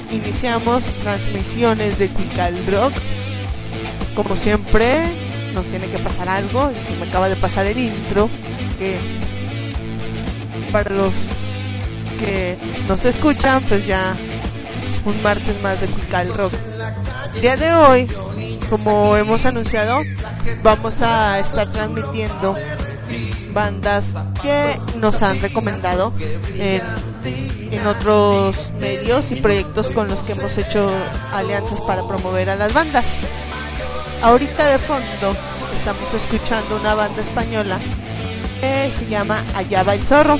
iniciamos transmisiones de Quical Rock. Como siempre, nos tiene que pasar algo y se me acaba de pasar el intro, que para los que nos escuchan, pues ya un martes más de Quical Rock. El día de hoy, como hemos anunciado, vamos a estar transmitiendo bandas que nos han recomendado en otros medios y proyectos con los que hemos hecho alianzas para promover a las bandas. Ahorita de fondo estamos escuchando una banda española que se llama Allá va el zorro.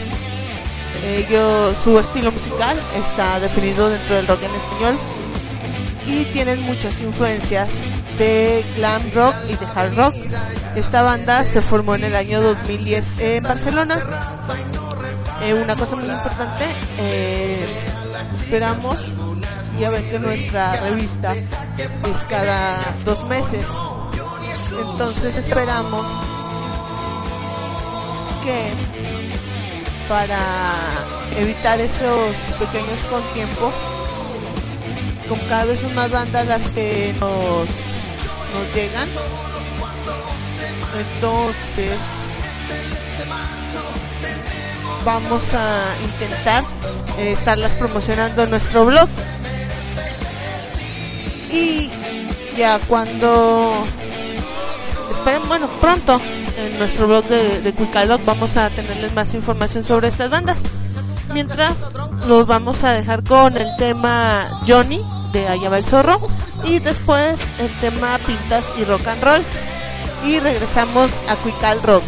Su estilo musical está definido dentro del rock en español y tienen muchas influencias de glam rock y de hard rock. Esta banda se formó en el año 2010 en Barcelona. Una cosa muy importante, esperamos, ya ven que nuestra revista es cada 2 meses, entonces esperamos que para evitar esos pequeños contratiempos, como cada vez son más bandas las que nos llegan, entonces vamos a intentar estarlas promocionando en nuestro blog, y ya cuando esperen, bueno, pronto en nuestro blog de Quical Rock vamos a tenerles más información sobre estas bandas. Mientras, los vamos a dejar con el tema Johnny de Allá va el zorro y después el tema Pintas y Rock and Roll, y regresamos a Quical Rock.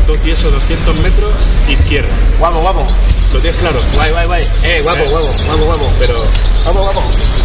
10 o 200 metros, izquierda. Guapo, guapo. ¿Lo tienes claro? Guay, guay, guay. Guapo, guapo, guapo, guapo. Pero... Guapo, guapo.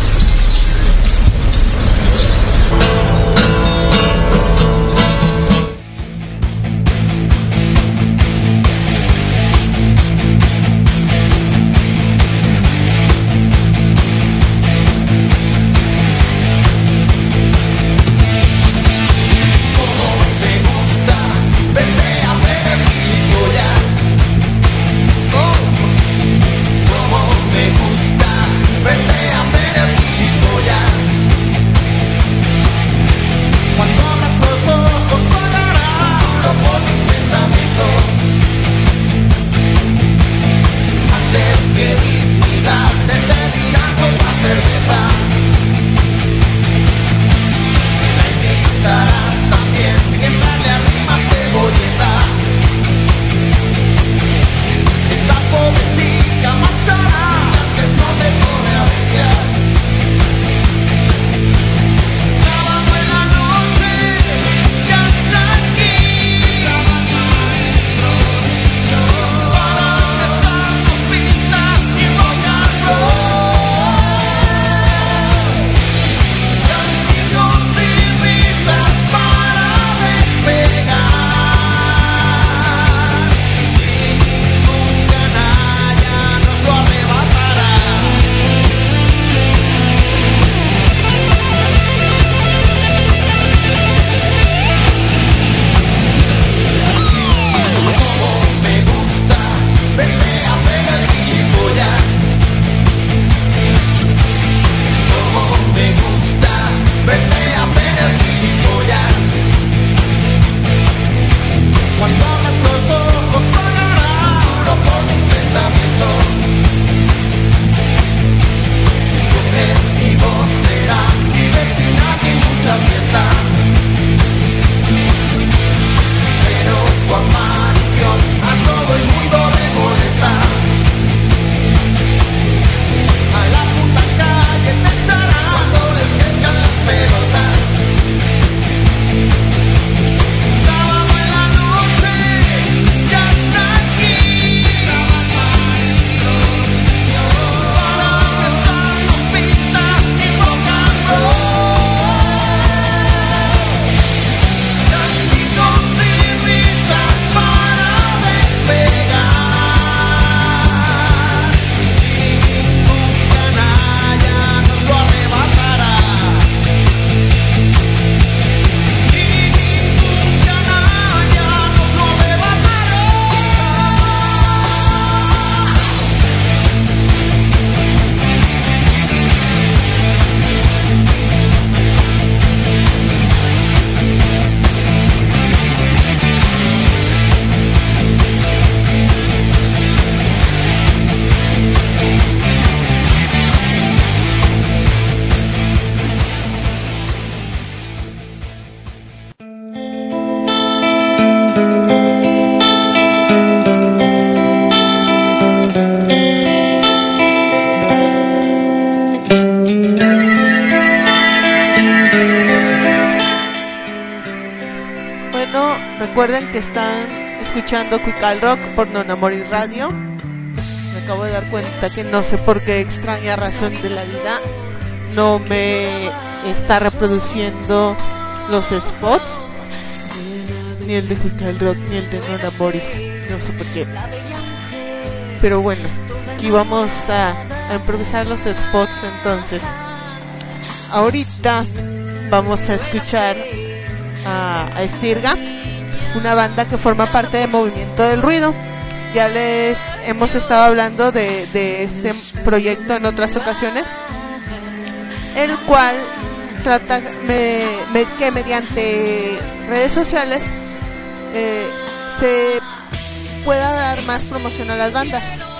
Recuerden que están escuchando Cuical Rock por Non Amoris Radio. Me acabo de dar cuenta que no sé por qué extraña razón de la vida no me está reproduciendo los spots, ni el de Cuical Rock ni el de Non Amoris, no sé por qué. Pero bueno, aquí vamos a improvisar los spots. Entonces ahorita vamos a escuchar a Estirga, una banda que forma parte de Movimiento del Ruido. Ya les hemos estado hablando de este proyecto en otras ocasiones, el cual trata que mediante redes sociales se pueda dar más promoción a las bandas.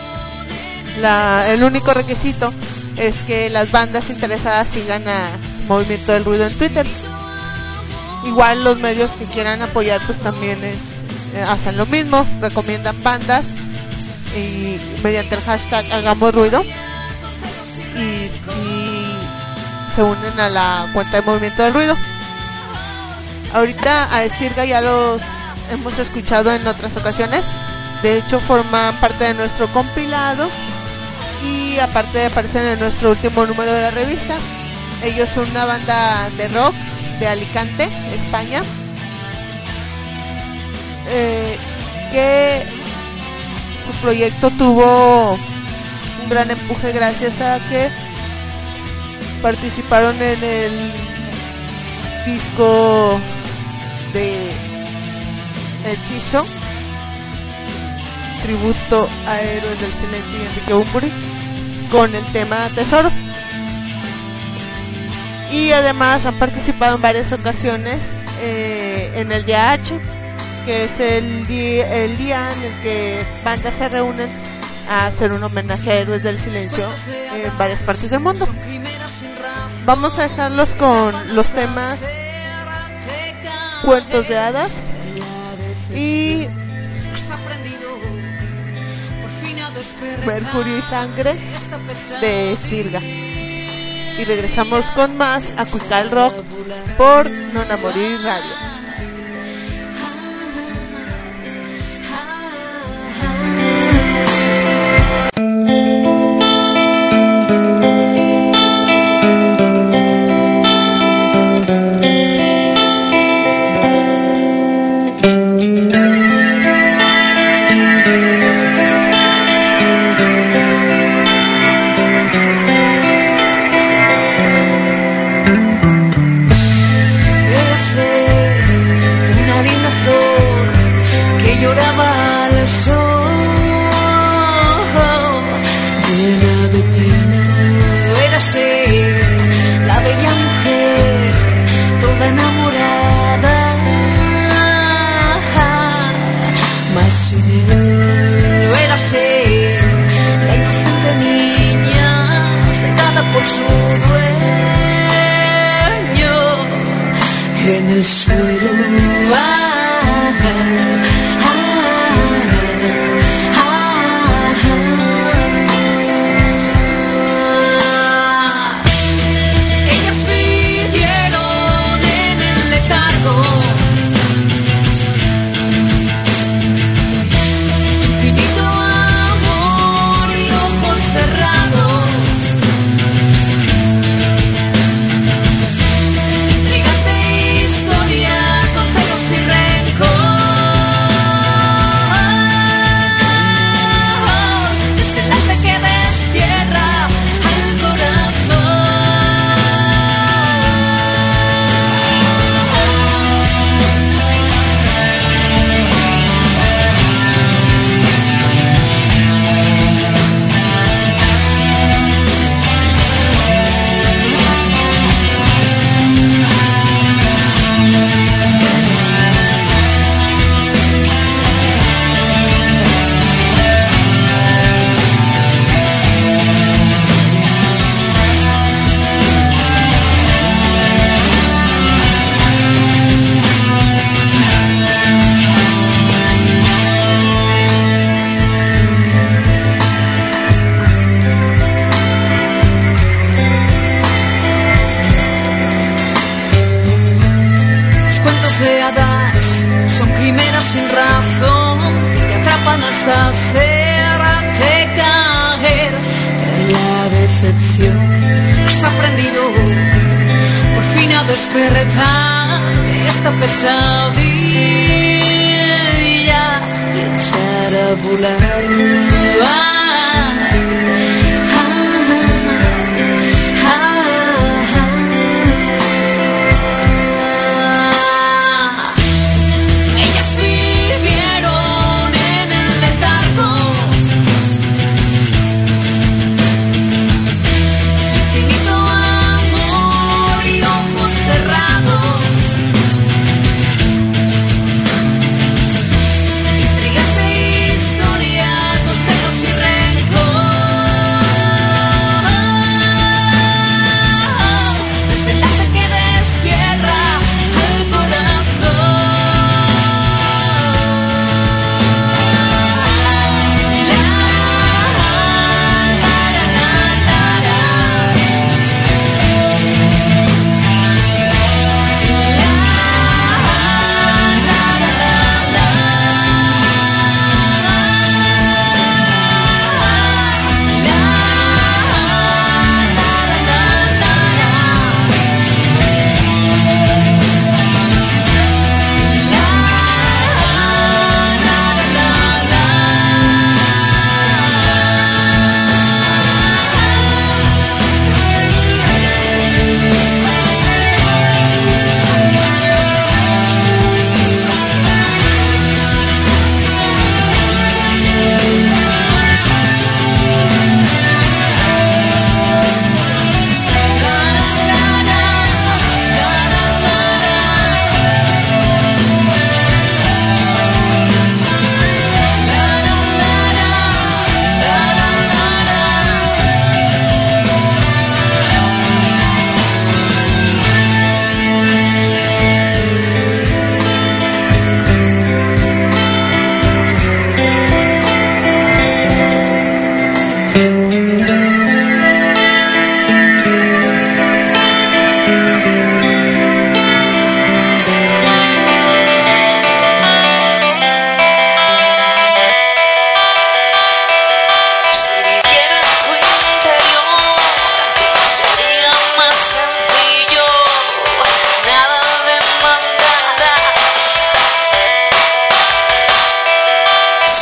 El único requisito es que las bandas interesadas sigan a Movimiento del Ruido en Twitter. Igual los medios que quieran apoyar pues también hacen lo mismo, recomiendan bandas y mediante el hashtag Hagamos Ruido y se unen a la cuenta de Movimiento del Ruido. Ahorita a Estirga ya los hemos escuchado en otras ocasiones. De hecho, forman parte de nuestro compilado y aparte aparecen en nuestro último número de la revista. Ellos son una banda de rock de Alicante, España, que su proyecto tuvo un gran empuje gracias a que participaron en el disco de Hechizo, tributo a Héroes del Silencio y Enrique Bunbury, con el tema Tesoro. Y además han participado en varias ocasiones en el DH, que es el día en el que bandas se reúnen a hacer un homenaje a Héroes del Silencio en varias partes del mundo. Vamos a dejarlos con los temas Cuentos de Hadas y Mercurio y Sangre de Sirga. Y regresamos con más a Cuical Rock por Non A Morir Radio. Historia con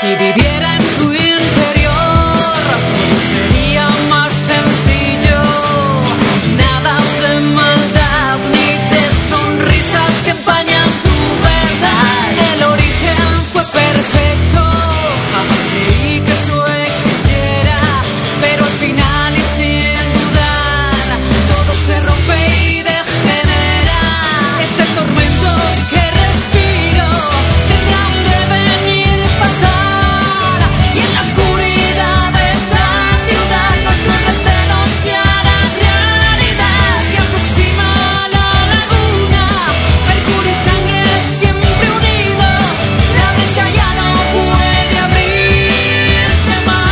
Si viviera en tu interior, todo sería más sencillo. Nada de maldad ni de sonrisas que empañan tu verdad. El origen fue perfecto, jamás creí que eso existiera, pero al final y sin dudar, todo se rompe y degenera. Este tormento que respiro tendrá un devenir fatal, y en la oscuridad de esta ciudad nuestros recelos se harán realidad. Se aproxima la laguna, mercurio y sangre siempre unidos, la brecha ya no puede abrirse más.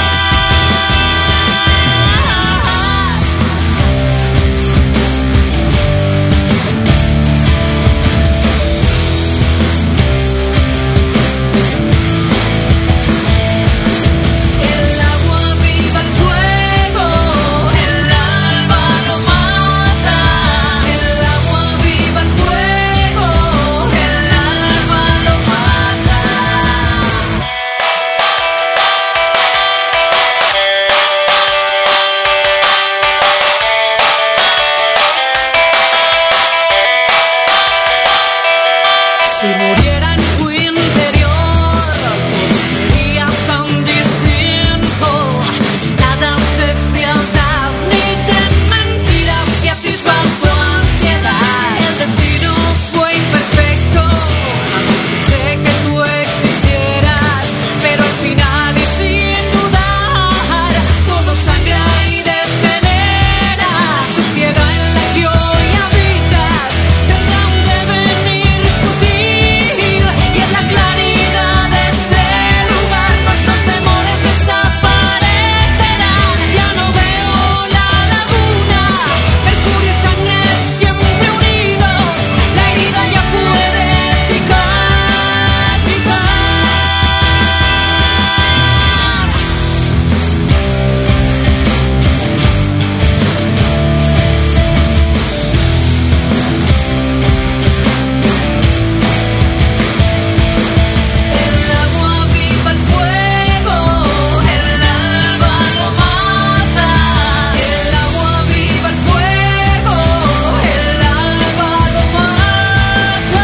El agua viva el fuego, el alma lo mata. El agua viva el fuego, el alma lo mata. Si muriera en tu interior, todo sería tan distinto. Nada de frialdad ni de mentiras que atisban tu ansiedad. El destino fue imperfecto, jamás pensé que tú existieras, pero al final y sin dudar, todo sangra y degenera. Suciedad en la que hoy habitas tendrá un devenir fútil, y en la claridad de este lugar nuestros temores desaparecerán. Ya no veo la laguna, mercurio y sangre siempre unidos, la herida ya puede cicatrizar. El agua viva el fuego, el alma lo mata. El agua viva el fuego, el alma lo mata.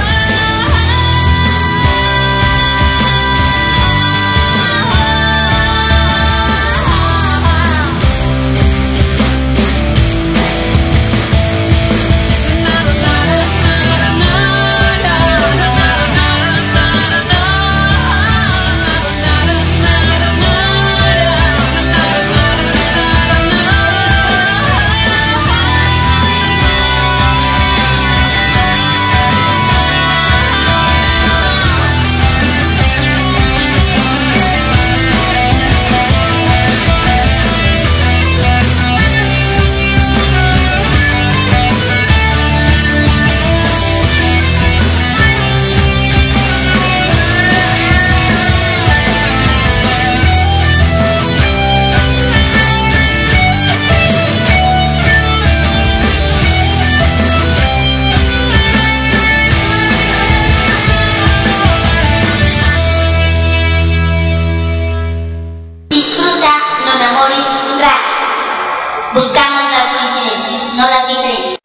Disfruta Non Amoris Radio. Buscamos las coincidencias, no las diferencias.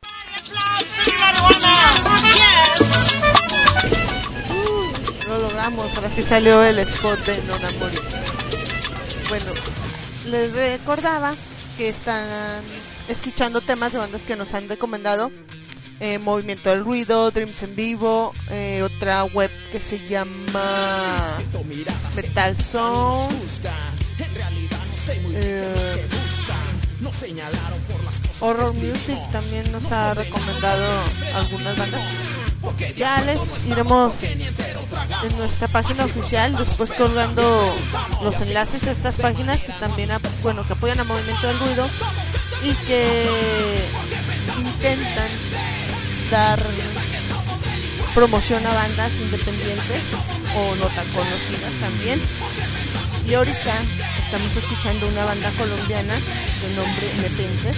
Lo logramos, ahora sí salió el spot de Non Amoris. Bueno, les recordaba que están escuchando temas de bandas que nos han recomendado. Movimiento del Ruido, Dreams en Vivo, otra web que se llama Metal Zone, Horror Music también nos ha recomendado algunas bandas. Ya les iremos en nuestra página oficial después colgando los enlaces a estas páginas que también que apoyan a Movimiento del Ruido y que intentan dar promoción a bandas independientes o no tan conocidas también. Y ahorita estamos escuchando una banda colombiana de nombre Nepenthes.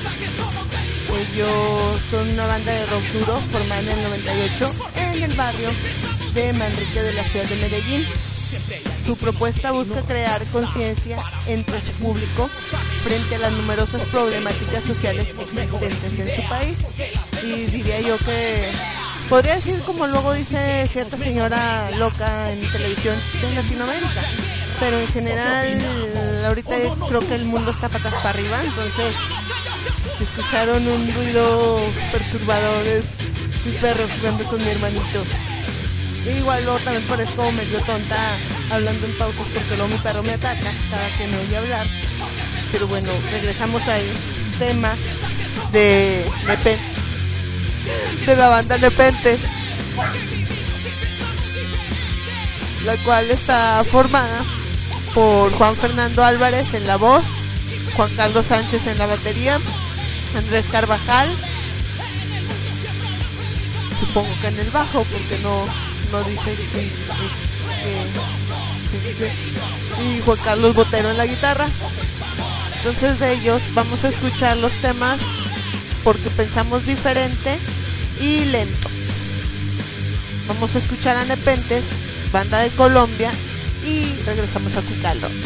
Ellos son una banda de rock duro formada en el 98 en el barrio de Manrique de la ciudad de Medellín. Su propuesta busca crear conciencia entre su público frente a las numerosas problemáticas sociales existentes en su país. Y diría yo que podría decir, como luego dice cierta señora loca en televisión, de Latinoamérica. Pero en general, ahorita creo que el mundo está patas para arriba, entonces si escucharon un ruido perturbador, es mi perro jugando con mi hermanito. E igual luego también parezco medio tonta hablando en pausas porque luego mi perro me ataca cada que me oye hablar. Pero bueno, regresamos al tema de la banda Nepentes, la cual está formada por Juan Fernando Álvarez en la voz, Juan Carlos Sánchez en la batería, Andrés Carvajal, supongo que en el bajo porque no dice y Juan Carlos Botero en la guitarra. Entonces de ellos vamos a escuchar los temas Porque Pensamos Diferente y Lento. Vamos a escuchar a Nepentes, banda de Colombia, y regresamos a Cuical Rock.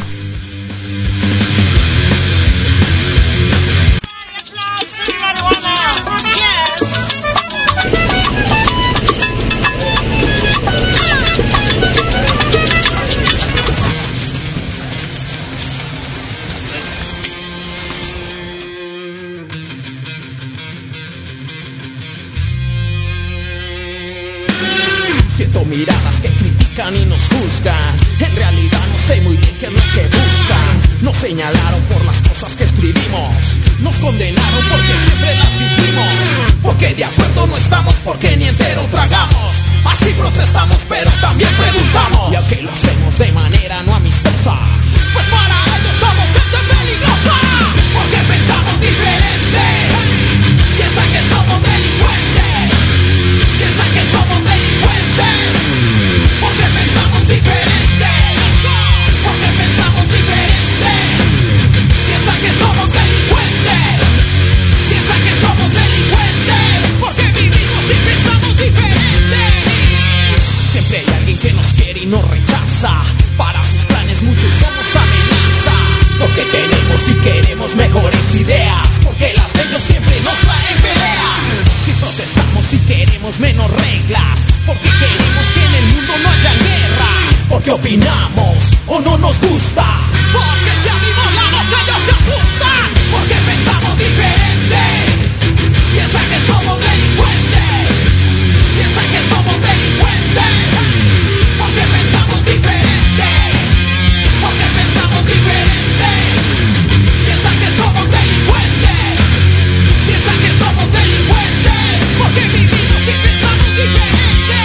Siento miradas que critican y nos juzgan. En realidad no sé muy bien qué es lo que buscan. Nos señalaron por las cosas que escribimos. Nos condenaron porque siempre las dijimos. Porque de acuerdo no estamos, porque ni entero tragamos. Así protestamos pero también preguntamos. Y aunque lo hacemos de manera no amistosa, pues para ellos somos gente peligrosa. Porque pensamos diferente. Piensan que somos delincuentes. Piensan que somos delincuentes. Porque pensamos diferente. Porque pensamos diferente. Piensan que somos delincuentes. Piensan que somos delincuentes. Porque vivimos y pensamos diferente. Siempre hay alguien que nos quiere y nos rechaza. Para sus planes muchos somos amenaza. Porque tenemos y queremos mejores ideas. Porque las de ellos siempre nos traen peleas. Si protestamos y queremos menos reglas. Porque queremos que en el mundo no haya guerra. Porque opinamos o no nos gusta. Porque si abrimos la boca ellos se asustan. Porque pensamos diferente. Piensan que somos delincuentes. Piensan que somos delincuentes. Porque pensamos diferente. Porque pensamos diferente. Piensan que somos delincuentes. Piensan que somos delincuentes. Porque vivimos y pensamos diferente.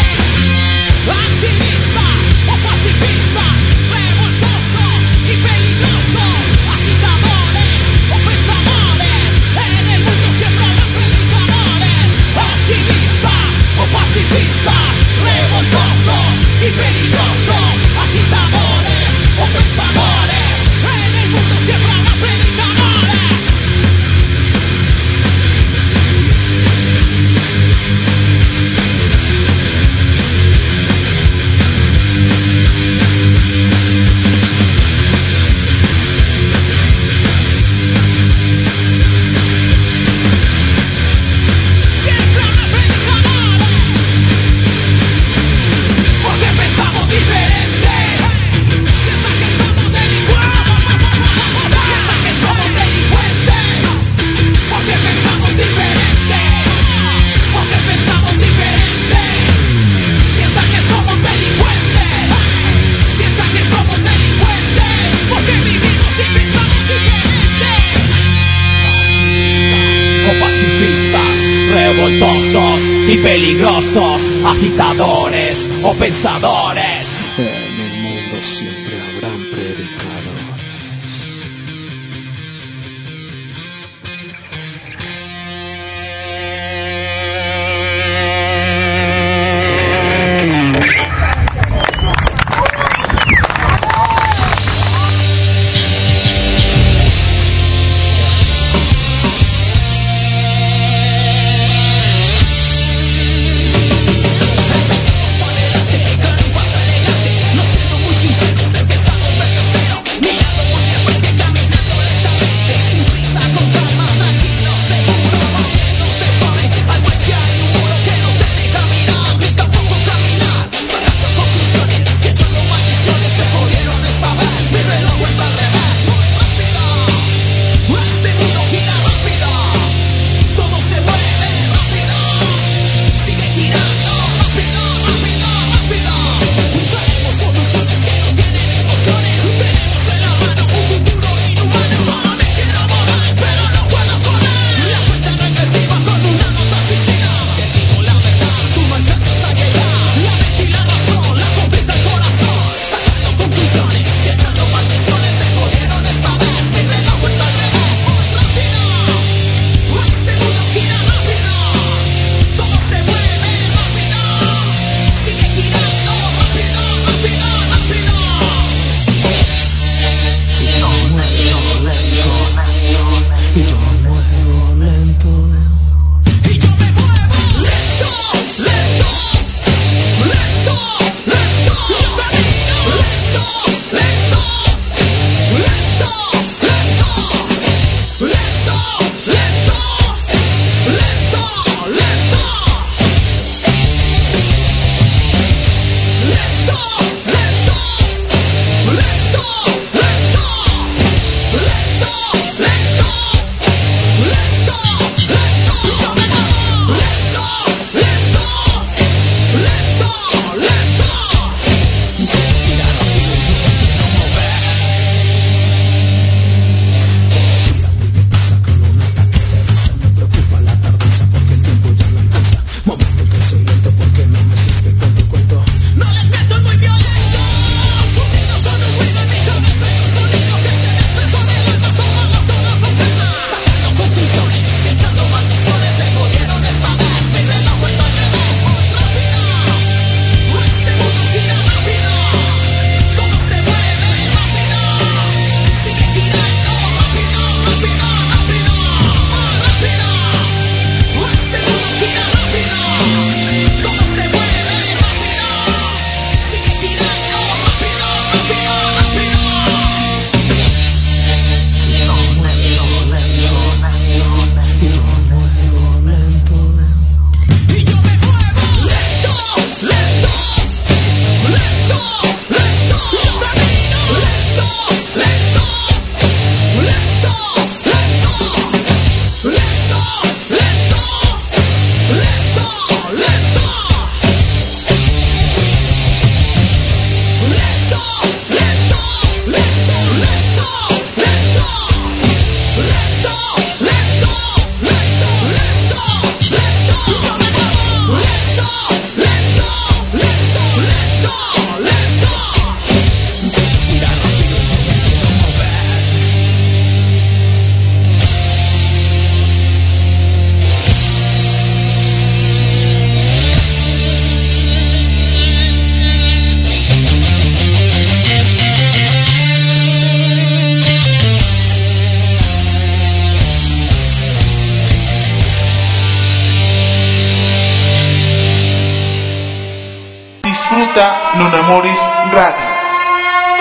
Activistas o pacifistas, revoltosos y peligrosos, agitadores o pensadores, en el mundo siempre habrá predicadores. Activistas o pacifistas, revoltosos y peligrosos, agitadores o pensadores, en el mundo siempre habrá predicadores. Porque pensamos diferente. Piensan que somos delincuentes. Piensan que somos delincuentes. Porque pensamos diferente. Porque pensamos diferente. Piensan que somos delincuentes. Piensan que somos delincuentes. Porque vivimos y pensamos diferente. O pacifistas, revoltosos y peligrosos, agitadores o pensadores. En el mundo siempre habrán predicadores. Con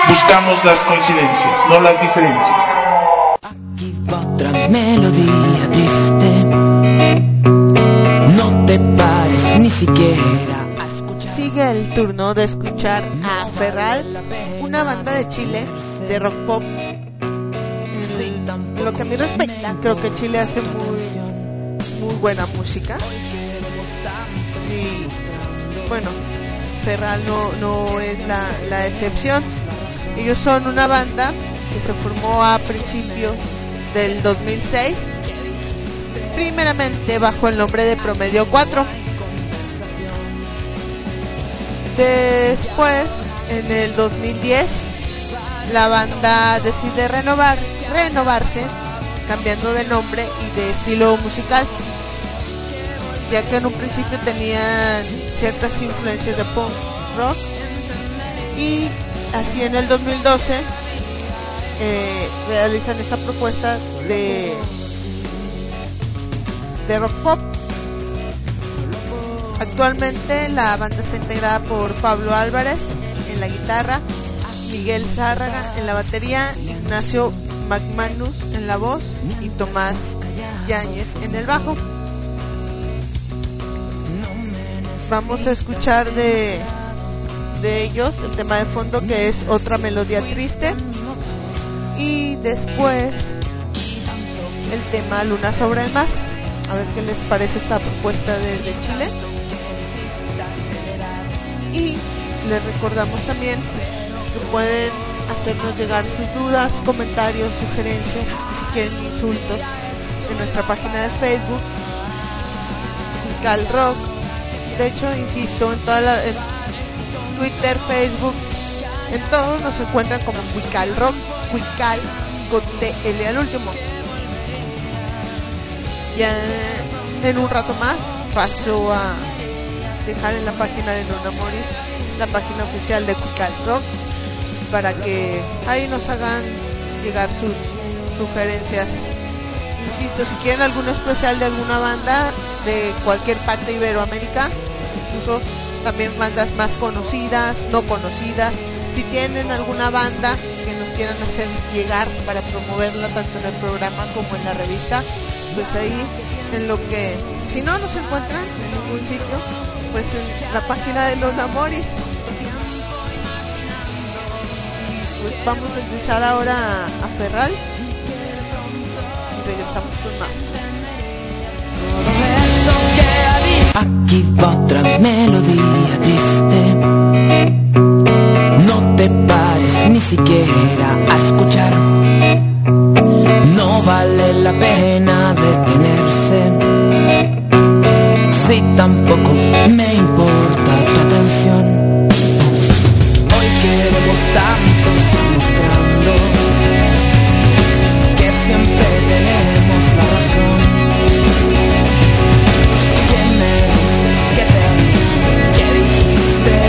Buscamos las coincidencias, no las diferencias. Aquí va otra melodía triste. No te pares ni siquiera a escuchar. Sigue el turno de escuchar a Ferral, una banda de Chile de rock pop. En lo que a mí respecta, creo que Chile hace muy buena música. Y bueno, Ferral no es la excepción. Ellos son una banda que se formó a principios del 2006, primeramente bajo el nombre de Promedio 4. Después, en el 2010, la banda decide renovarse, cambiando de nombre y de estilo musical, ya que en un principio tenían ciertas influencias de punk rock, y así en el 2012 realizan esta propuesta de rock pop. Actualmente la banda está integrada por Pablo Álvarez en la guitarra, Miguel Zárraga en la batería, Ignacio McManus en la voz y Tomás Yáñez en el bajo. Vamos a escuchar de ellos el tema de fondo, que es Otra Melodía Triste, y después el tema Luna sobre el Mar. A ver qué les parece esta propuesta de Chile. Y les recordamos también que pueden hacernos llegar sus dudas, comentarios, sugerencias y si quieren insultos en nuestra página de Facebook, Cuical Rock. De hecho, insisto, en Twitter, Facebook, en todos nos encuentran como Cuical Rock, Cuical con TL al último. Ya en un rato más paso a dejar en la página de Luna Moris la página oficial de Cuical Rock, para que ahí nos hagan llegar sus sugerencias. Insisto, si quieren algún especial de alguna banda de cualquier parte de Iberoamérica, incluso también bandas más conocidas, no conocidas, si tienen alguna banda que nos quieran hacer llegar para promoverla tanto en el programa como en la revista, pues ahí en lo que, si no nos encuentran en ningún sitio, pues en la página de Los Amoris. Pues vamos a escuchar ahora a Ferral y regresamos con más. Aquí va otra melodía triste. No te pares ni siquiera a escuchar. No vale la pena detenerse. Si tampoco me importa tu atención. Hoy queremos tanto estar mostrando que siempre tenemos la razón. ¿Qué me dices? ¿Qué te dije? ¿Qué dijiste?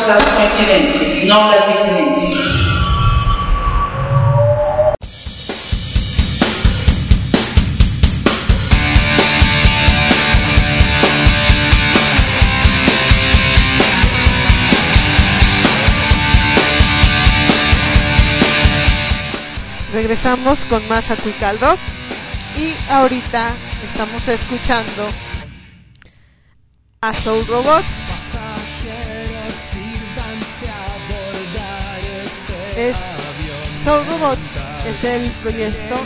las coincidencias, no las diferencias. Regresamos con más Acuical Rock y ahorita estamos escuchando a Soul Robots. Soul Robots es el proyecto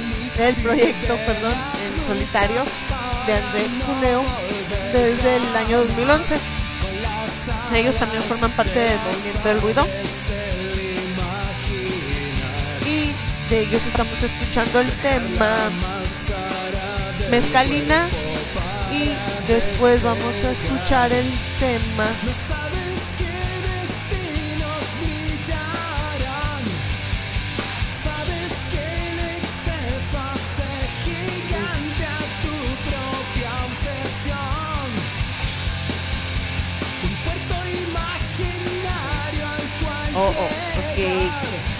en solitario de Andrés Cuneo desde el año 2011. Ellos también forman parte del movimiento del ruido. De ellos estamos escuchando el tema Mezcalina y después vamos a escuchar el tema ok.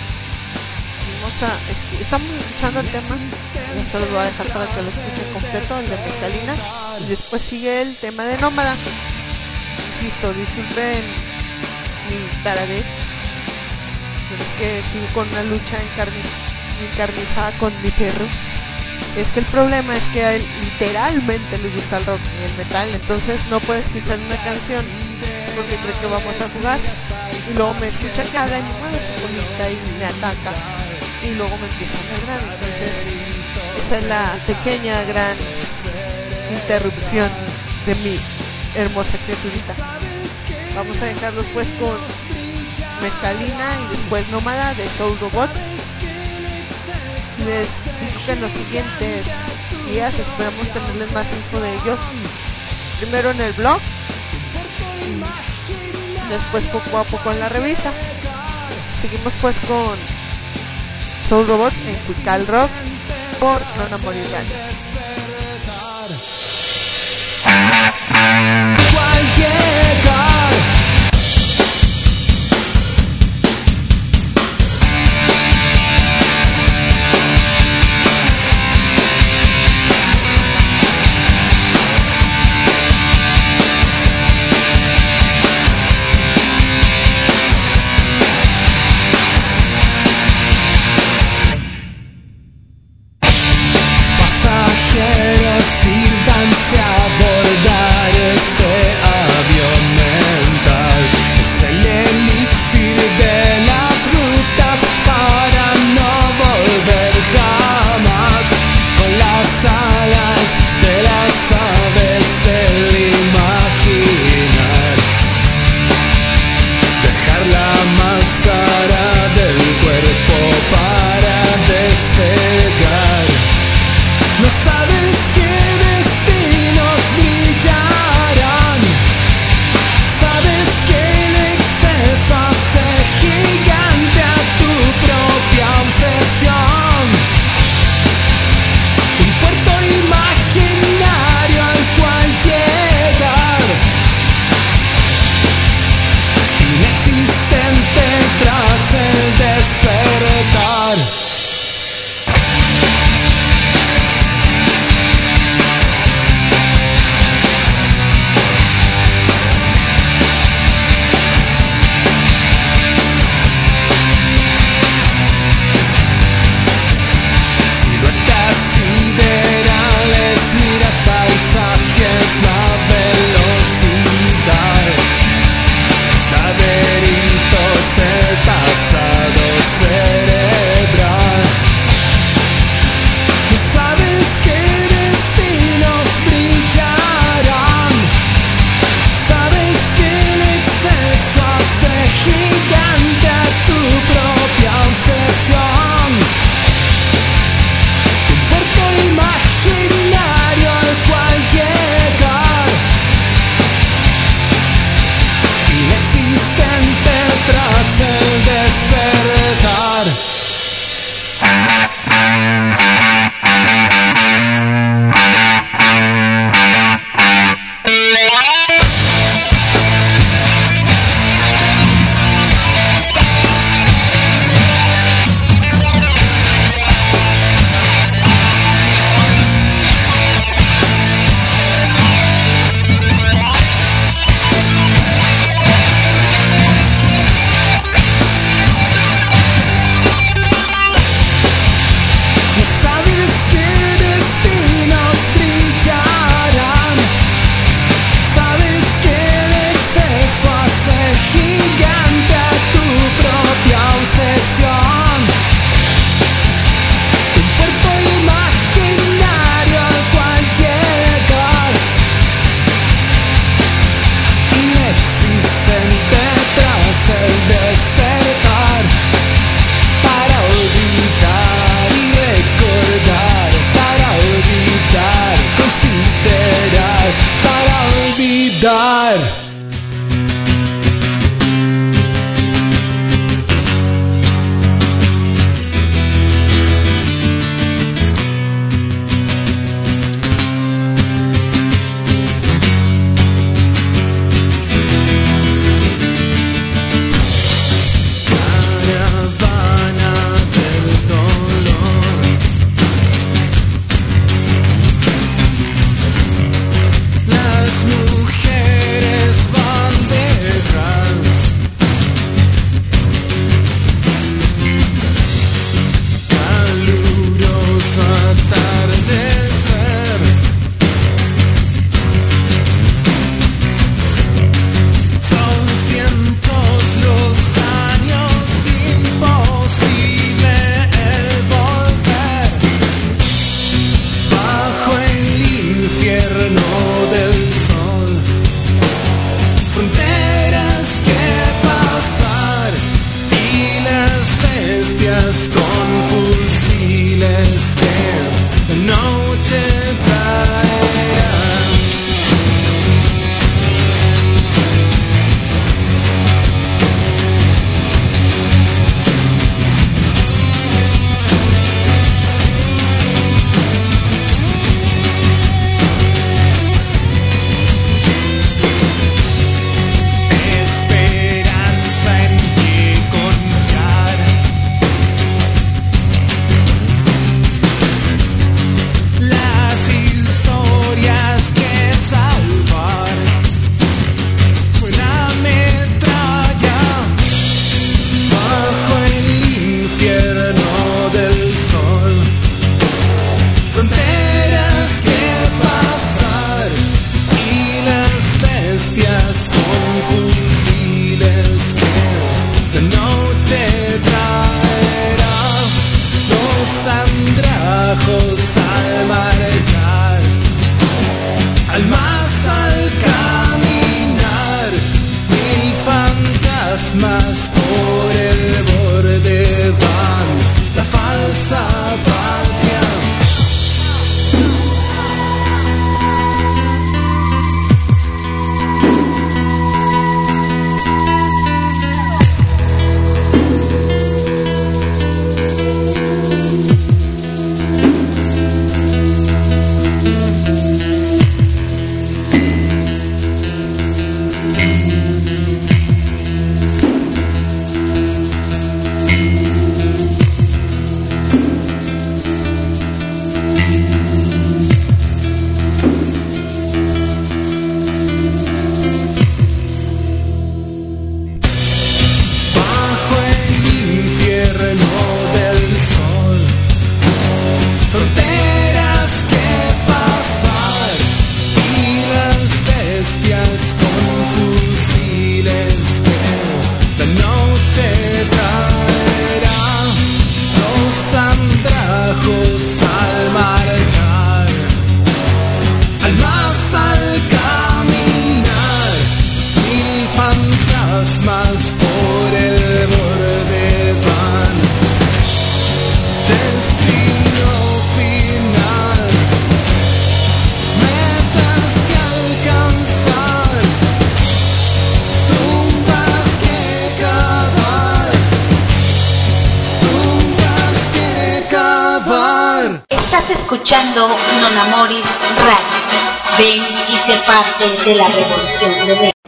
Estamos escuchando el tema, ya se los voy a dejar para que lo escuchen completo, el de Mezcalina, y después sigue el tema de Nómada. Insisto, disculpen mi taradez, pero es que sigo con una lucha encarnizada con mi perro. Es que el problema es que a él literalmente le gusta el rock y el metal, entonces no puede escuchar una canción porque cree que vamos a jugar, y luego me escucha que habla y me mueve su colita y me ataca, y luego me empieza a ladrar. Entonces esa es la pequeña gran interrupción de mi hermosa criaturita. Vamos a dejarlos pues con Mezcalina y después Nómada de Soul Robots. Les digo que en los siguientes días esperamos tenerles más info de ellos, primero en el blog y después poco a poco en la revista. Seguimos pues con Soul Robots en Cuical Rock por Nona Morir Radio. Pasajeros escuchando Non Amoris Radio. Ven y sé parte de la revolución de Rey.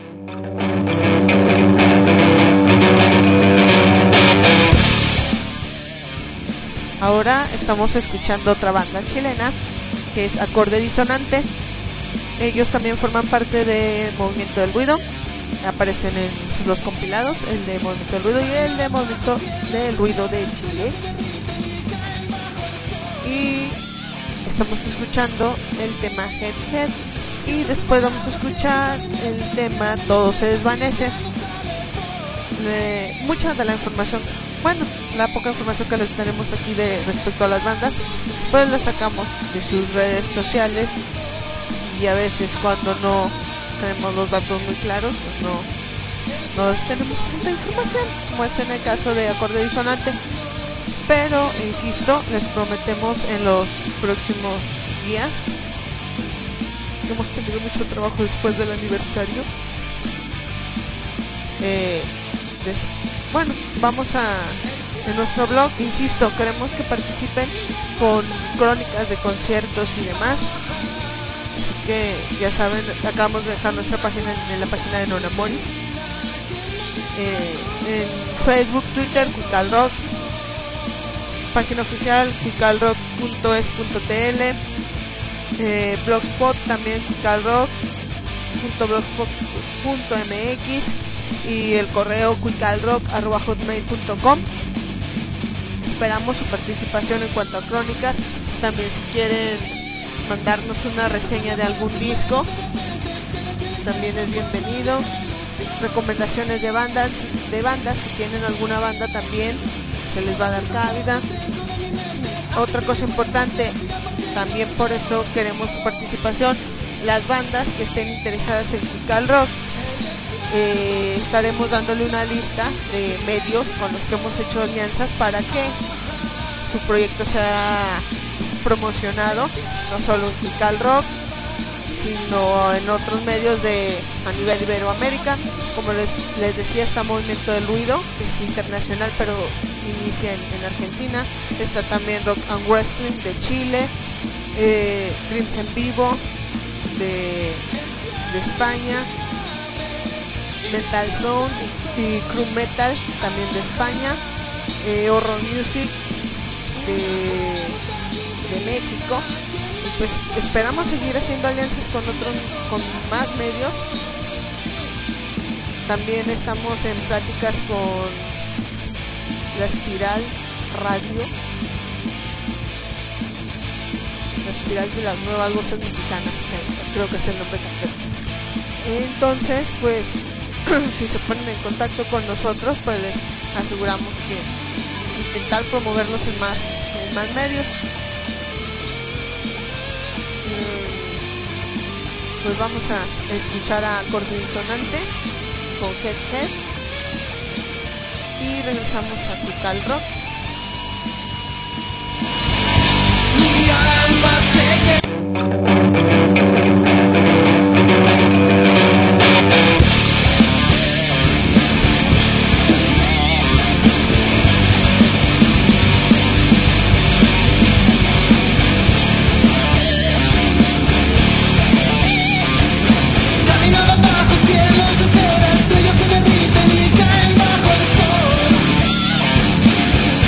Ahora estamos escuchando otra banda chilena que es Acorde Disonante. Ellos también forman parte de Movimiento del Ruido. Aparecen en sus dos compilados, el de Movimiento del Ruido y el de Movimiento del Ruido de Chile. Y estamos escuchando el tema Head Head y después vamos a escuchar el tema Todo se desvanece. Mucha de la información, bueno, la poca información que les tenemos aquí de respecto a las bandas, pues la sacamos de sus redes sociales, y a veces cuando no tenemos los datos muy claros, pues no tenemos tanta información, como es en el caso de Acorde Disonante. Pero insisto, les prometemos en los próximos días, hemos tenido mucho trabajo después del aniversario, bueno, vamos en nuestro blog, insisto, queremos que participen con crónicas de conciertos y demás. Así que ya saben, acabamos de dejar nuestra página en la página de Non Amoris, en Facebook, Twitter, Quical Rock, página oficial quicalrock.es.tl, blogspot también quicalrock.blogspot.mx y el correo quicalrock@hotmail.com. Esperamos su participación en cuanto a crónicas. También si quieren mandarnos una reseña de algún disco, también es bienvenido. Recomendaciones de bandas, si tienen alguna banda también se les va a dar cabida. Otra cosa importante, también por eso queremos su participación, las bandas que estén interesadas en Quical Rock, estaremos dándole una lista de medios con los que hemos hecho alianzas para que su proyecto sea promocionado, no solo en Quical Rock, sino en otros medios a nivel Iberoamérica. Como les decía, está Movimiento del Ruido, que es internacional pero inicia en Argentina. Está también Rock and Wrestling de Chile, Dreams en Vivo de España, Metal Zone y Crew Metal también de España, Horror Music de México. Y pues esperamos seguir haciendo alianzas con más medios. También estamos en pláticas con La Espiral Radio, La Espiral de las Nuevas Voces Mexicanas, creo que es el nombre completo. Entonces, pues si se ponen en contacto con nosotros, pues les aseguramos que intentar promoverlos en más medios. Pues vamos a escuchar a Acorde Disonante con Head Head y regresamos a Quical Rock. Cielos de cera, estrellas se derriten y caen bajo el sol.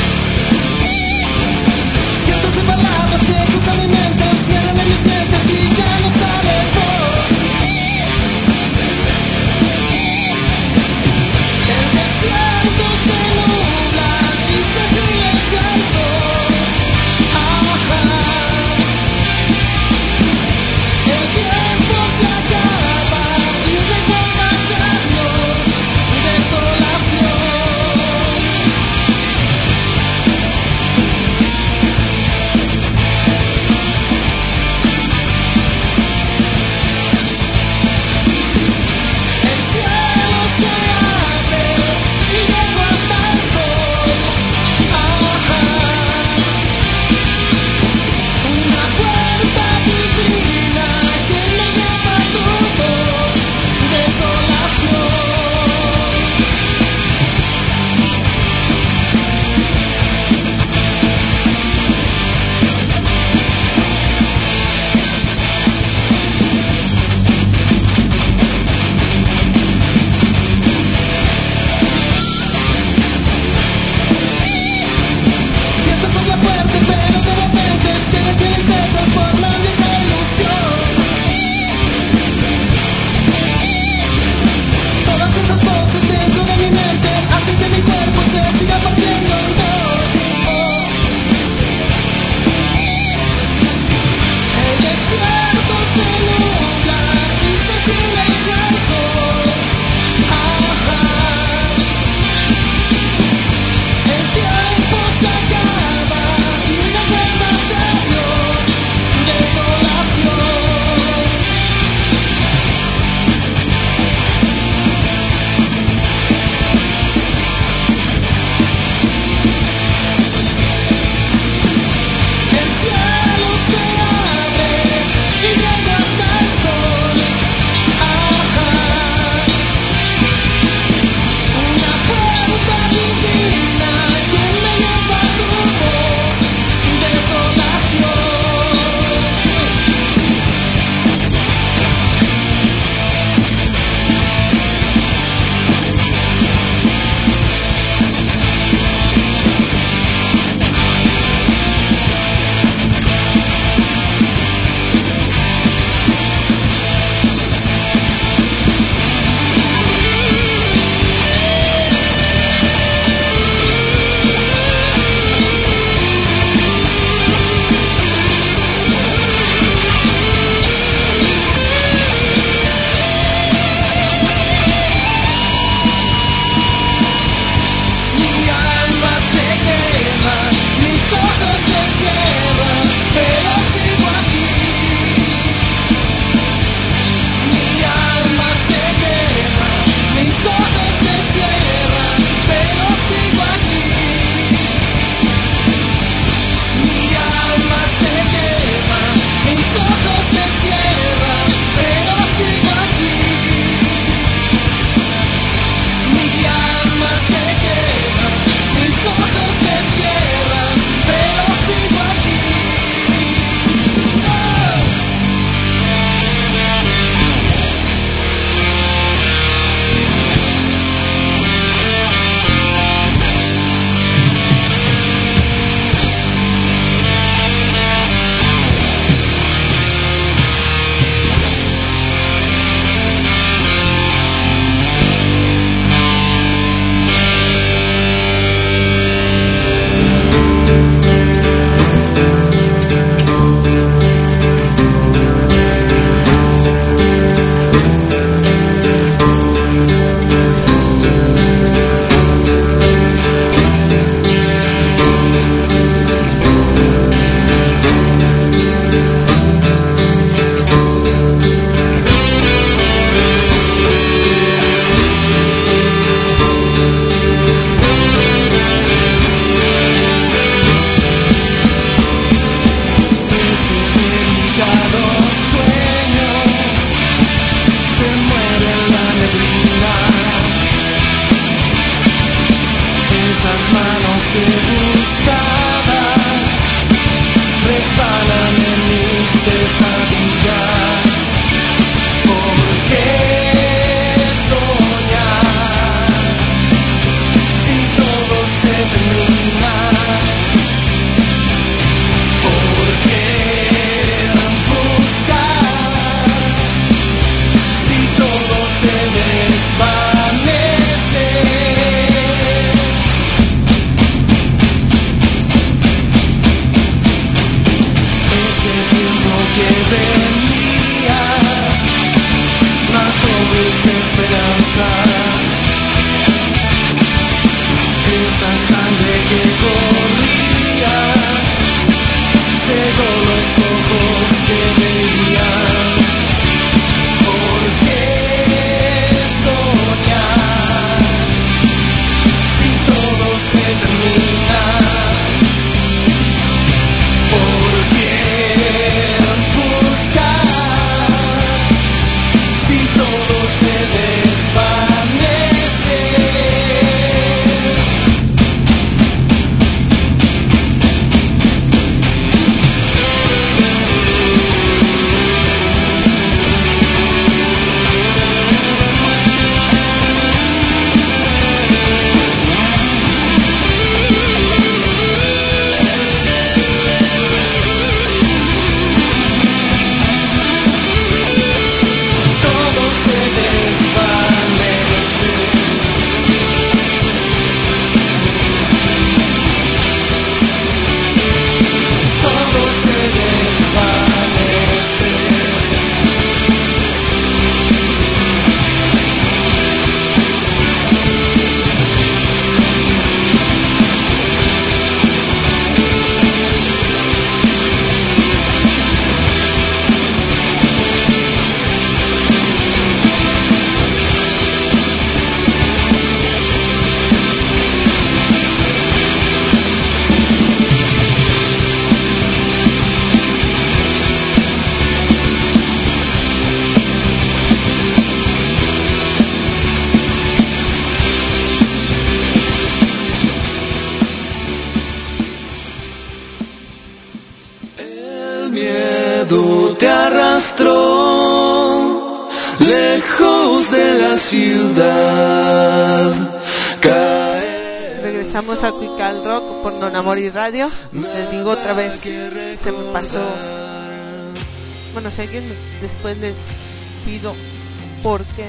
arrastró lejos de la ciudad. Regresamos a Cuical Rock por Non Amoris Radio. Les digo otra vez, se me pasó. Bueno, si alguien después les pido porque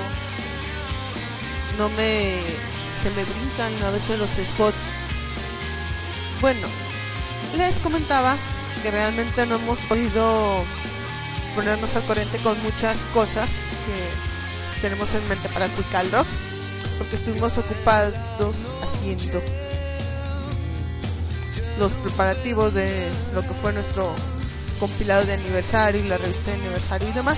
se me brincan a veces los spots. Bueno, les comentaba que realmente no hemos podido ponernos al corriente con muchas cosas que tenemos en mente para Cuical Rock, porque estuvimos ocupados haciendo los preparativos de lo que fue nuestro compilado de aniversario y la revista de aniversario y demás.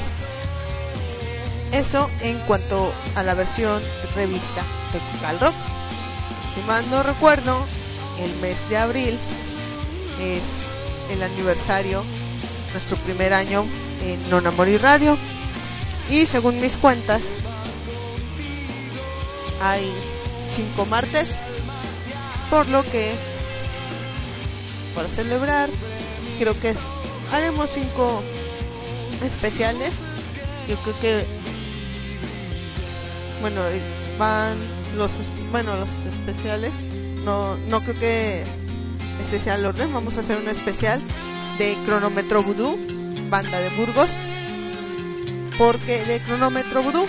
Eso en cuanto a la versión revista de Cuical Rock. Si mal no recuerdo, el mes de abril es el aniversario, nuestro primer año en Non Amoris Radio, y según mis cuentas hay 5 martes, por lo que para celebrar creo que haremos 5 especiales. Yo creo que van los especiales, no creo que este sea el orden. Vamos a hacer un especial de Cronómetro Voodoo, banda de Burgos. Porque de Cronómetro Voodoo,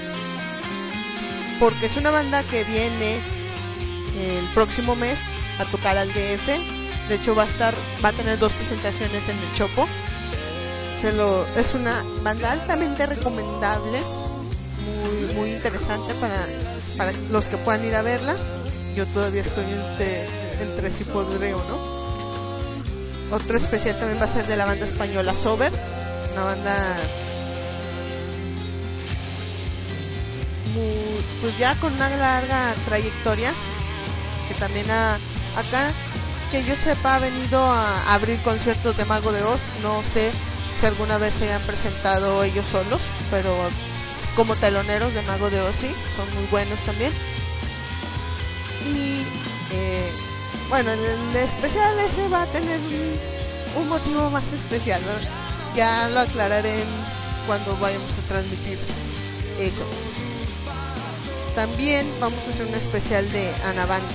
porque es una banda que viene el próximo mes a tocar al DF. De hecho va a tener 2 presentaciones en el Chopo. Es una banda altamente recomendable, muy interesante para los que puedan ir a verla. Yo todavía estoy entre si podré o no. Otro especial también va a ser de la banda española Sober, una banda pues ya con una larga trayectoria, que también acá, que yo sepa, ha venido a abrir conciertos de Mago de Oz. No sé si alguna vez se hayan presentado ellos solos, pero como teloneros de Mago de Oz sí, son muy buenos también. Y el especial ese va a tener un motivo más especial, ¿verdad? Ya lo aclararé cuando vayamos a transmitir eso. También vamos a hacer un especial de Anabanda,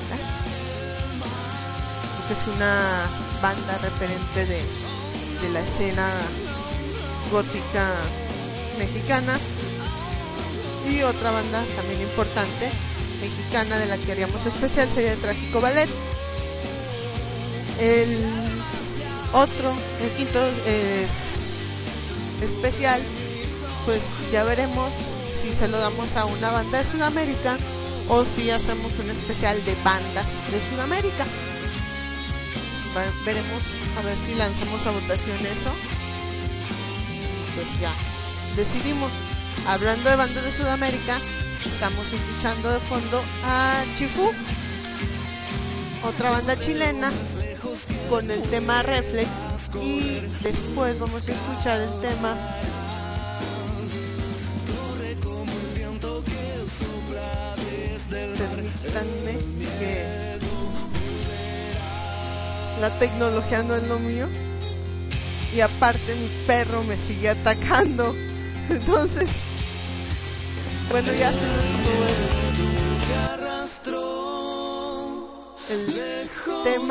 que es una banda referente de la escena gótica mexicana, y otra banda también importante mexicana de la que haríamos especial sería el Trágico Ballet. El quinto especial, pues ya veremos si se lo damos a una banda de Sudamérica o si hacemos un especial de bandas de Sudamérica. Veremos, a ver si lanzamos a votación eso. Pues ya decidimos. Hablando de bandas de Sudamérica, estamos escuchando de fondo a Chifu, otra banda chilena, con el tema Reflex, y después vamos a escuchar el tema Permítanme, que la tecnología no es lo mío y aparte mi perro me sigue atacando. Entonces, bueno, ya se el tema.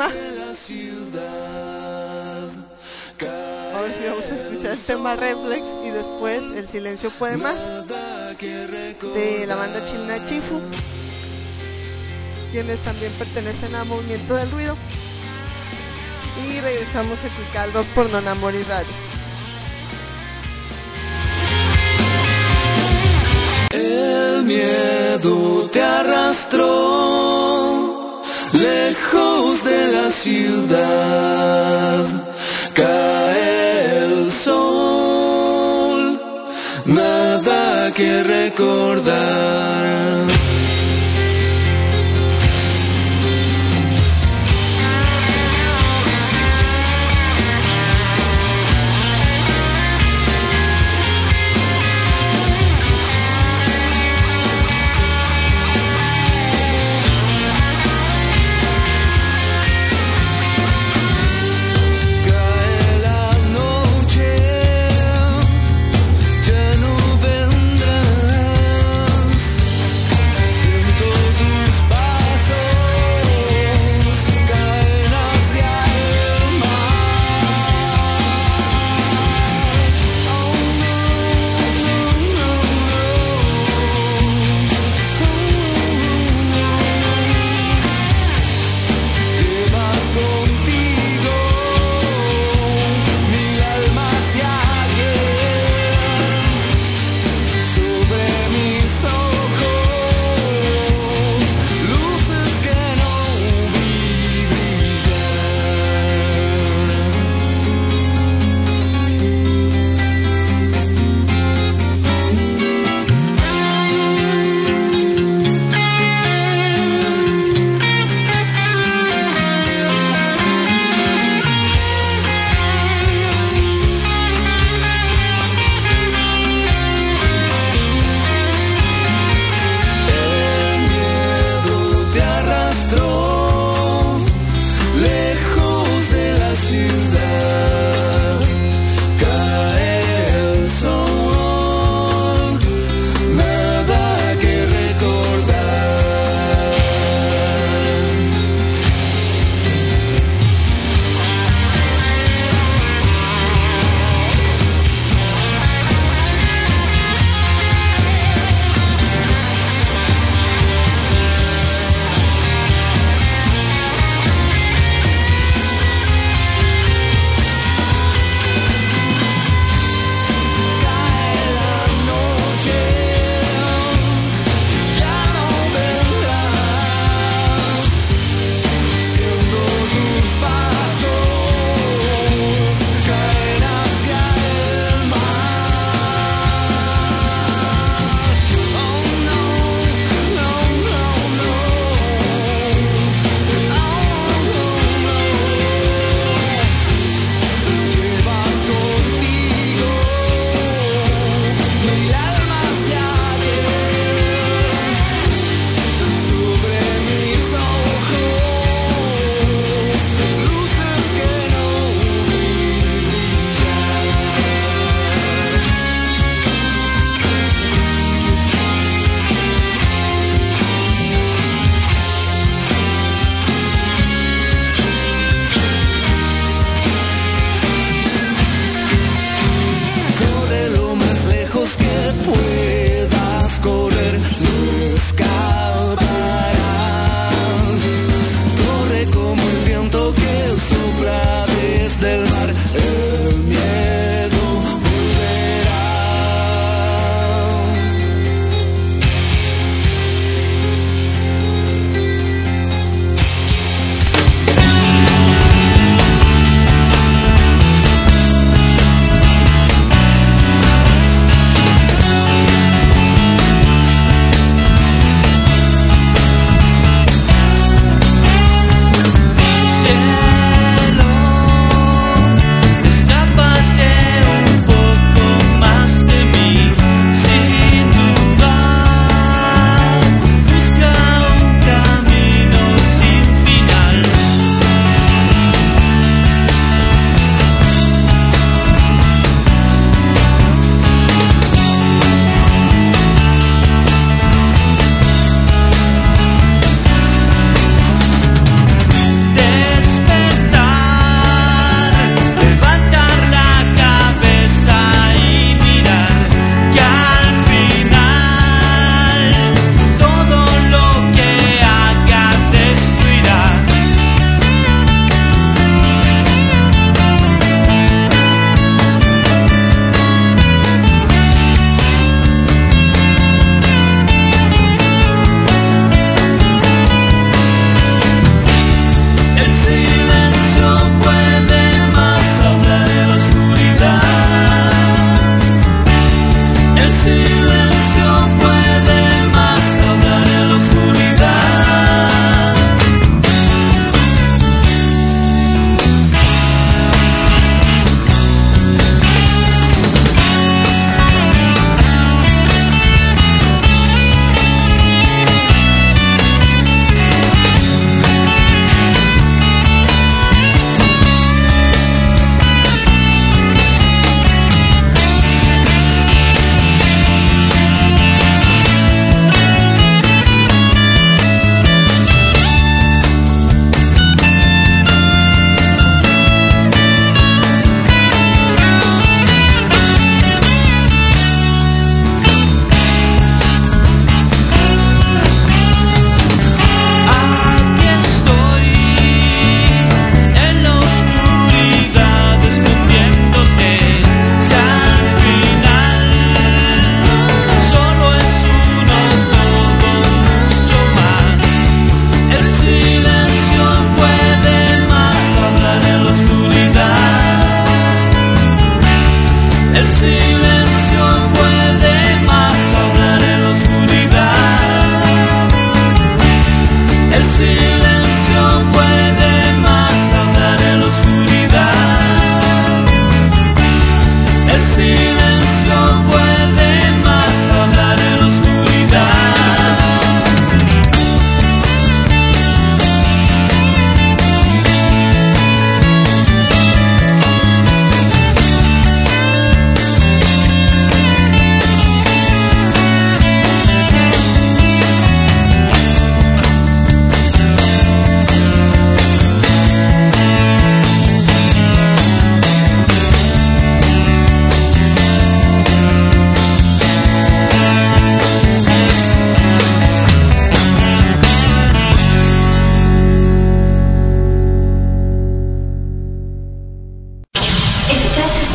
A ver si vamos a escuchar el tema Reflex y después El Silencio Puede Más, de la banda chilena Chifu, quienes también pertenecen a Movimiento del Ruido. Y regresamos a Cuical Rock por Non Amoris Radio. El miedo te arrastró lejos de la ciudad. Cae el sol, nada que recordar.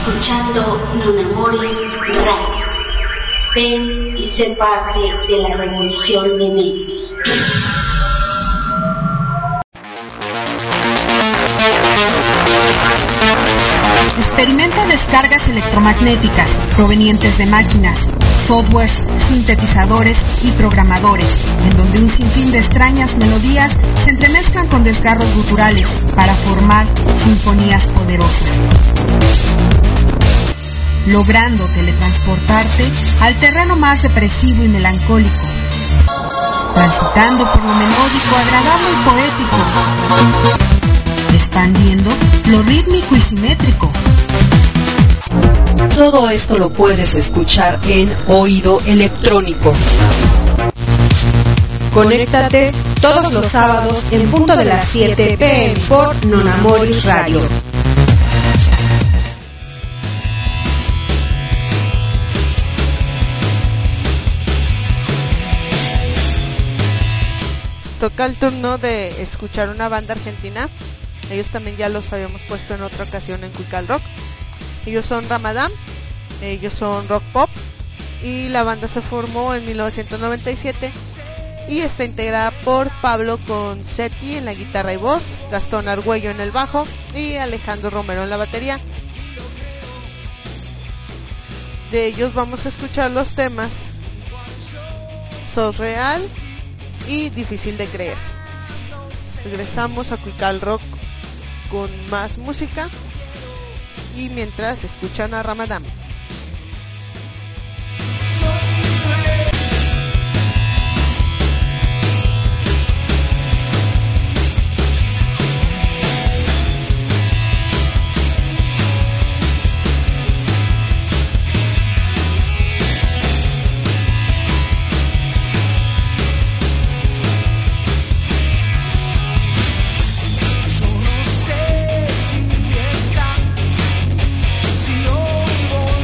escuchando Nonamoris Radio. Ven y sé parte de la revolución de medios. Experimenta descargas electromagnéticas provenientes de máquinas, softwares, sintetizadores y programadores, en donde un sinfín de extrañas melodías se entremezclan con desgarros guturales para formar sinfonías poderosas, logrando teletransportarte al terreno más depresivo y melancólico, transitando por lo melódico, agradable y poético, expandiendo lo rítmico y simétrico. Todo esto lo puedes escuchar en Oído Electrónico. Conéctate todos los sábados en punto de las 7 p.m. por Nonamoris Radio. Toca el turno de escuchar una banda argentina. Ellos también ya los habíamos puesto en otra ocasión en Cuical Rock. Ellos son Ramadán, ellos son rock pop y la banda se formó en 1997 y está integrada por Pablo Concetti en la guitarra y voz, Gastón Argüello en el bajo y Alejandro Romero en la batería. De ellos vamos a escuchar los temas Sos Real y Difícil de Creer. Regresamos a Cuical Rock con más música y mientras escuchan a Ramadán. Yo no sé si está, si hoy voy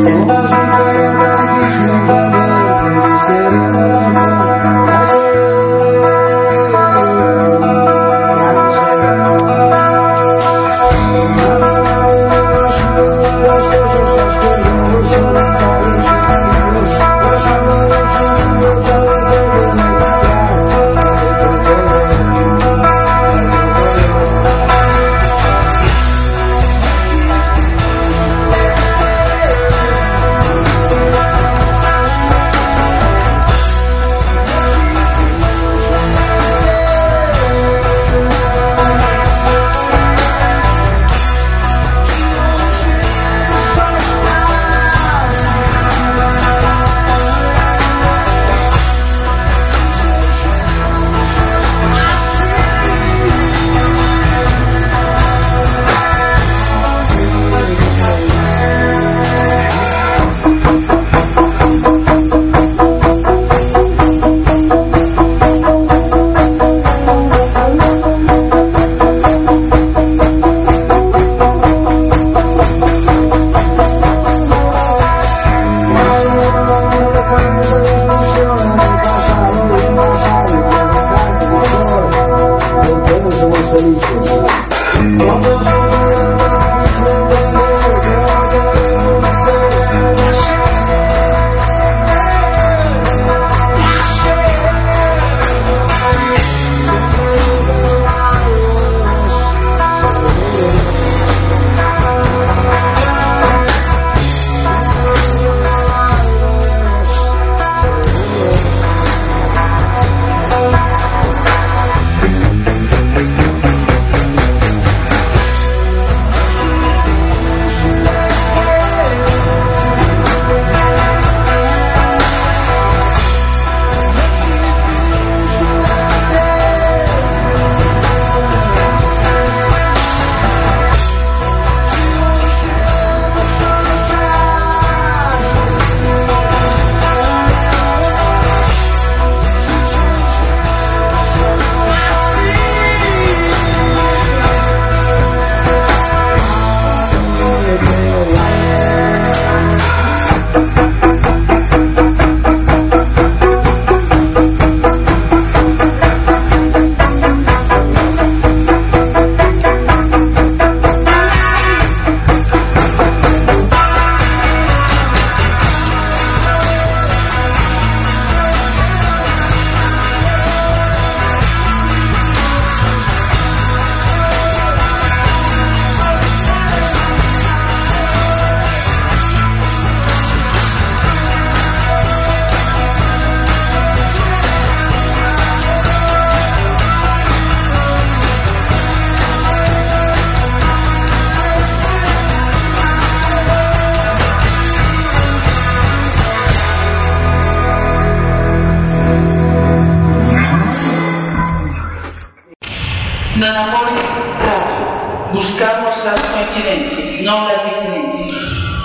Nonamórica Radio. Buscamos las coincidencias, no las diferencias.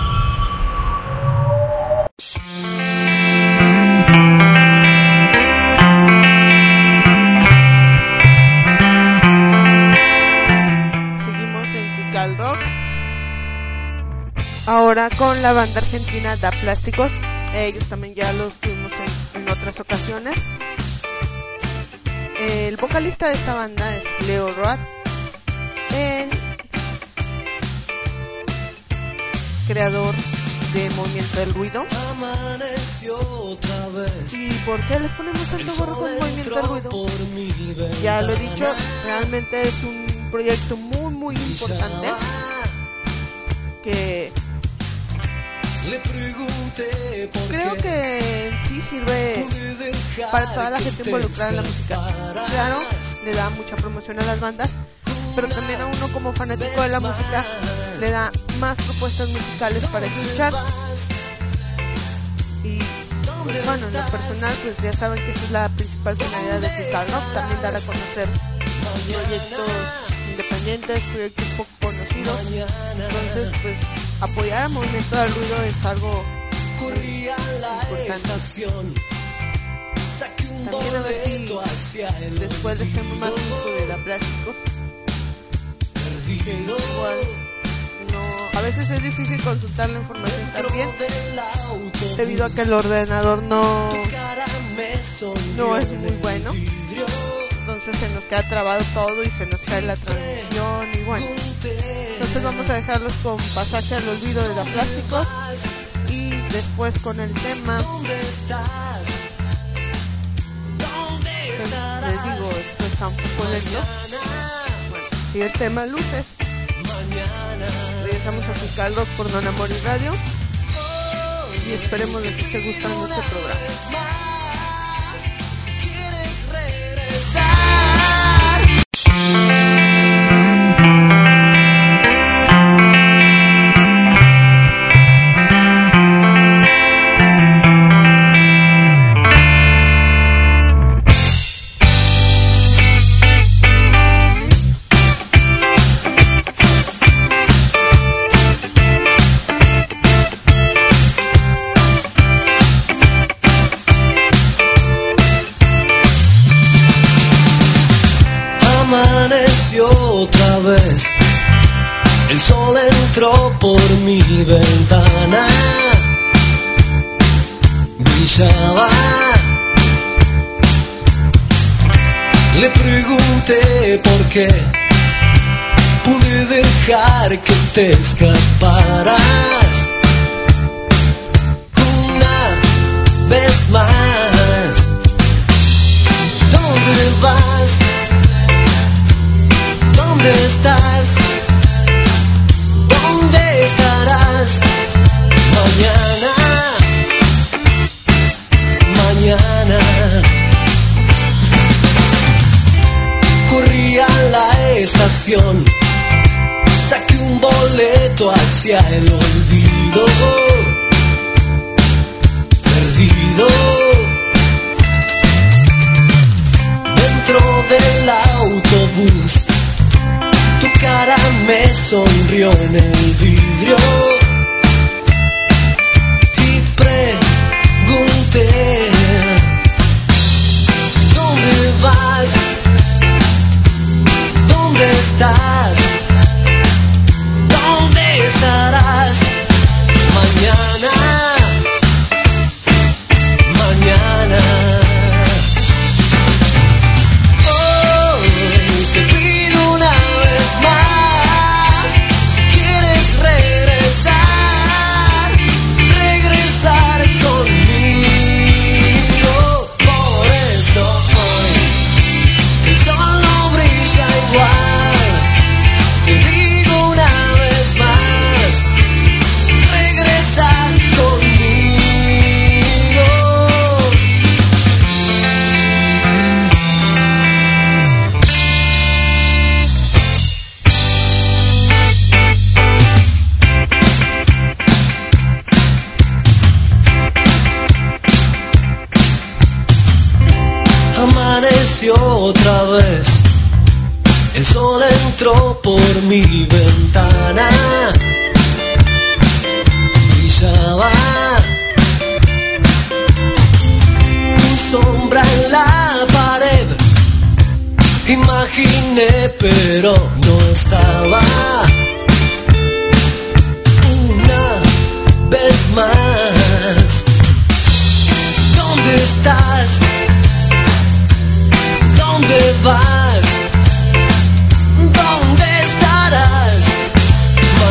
Seguimos en Cuical Rock. Ahora con la banda argentina Da Plásticos. Ellos también ya los tuvimos en otras ocasiones. El vocalista de esta banda es Leo Road, el creador de Movimiento del Ruido. ¿Y por qué les ponemos tanto gorro con Movimiento del Ruido? Ya lo he dicho, realmente es un proyecto muy importante que creo que en sí sirve para toda la gente involucrada en la música. Claro, le da mucha promoción a las bandas, pero también a uno como fanático de la música le da más propuestas musicales para escuchar. Y pues, bueno, en lo personal, pues ya saben que esa es la principal finalidad de Cuical Rock, también dar a conocer proyectos independientes, proyectos poco conocidos. Entonces, pues apoyar al Movimiento del Ruido es algo importante. También a ver si después les tengo más info de Da Plásticos. Igual A veces es difícil consultar la información también, debido a que el ordenador no es muy bueno. Entonces se nos queda trabado todo y se nos cae la transmisión y bueno. Entonces vamos a dejarlos con Pasaje al Olvido de Da Plásticos y después con el tema. Les digo, esto está un poco lento. Bueno, y el tema Luces. Regresamos a Cuical Rock por Non Amor y Radio y esperemos les esté gustando este programa. El sol entró por mi ventana, brillaba. Le pregunté por qué pude dejar que te escaparas una vez más. ¿Dónde vas? ¿Dónde estás? ¿Dónde estarás mañana? Mañana. Corrí a la estación, saqué un boleto hacia el olvido, perdido. Dentro del autobús tu cara me sonrió en el vidrio y pregunté, ¿dónde vas? ¿Dónde estás? ¿Dónde estarás mañana? Mañana. Otra vez el sol entró por mi ventana, brillaba tu sombra en la pared. Imaginé pero no estaba. Una vez más, ¿dónde estás? ¿Dónde vas? ¿Dónde estarás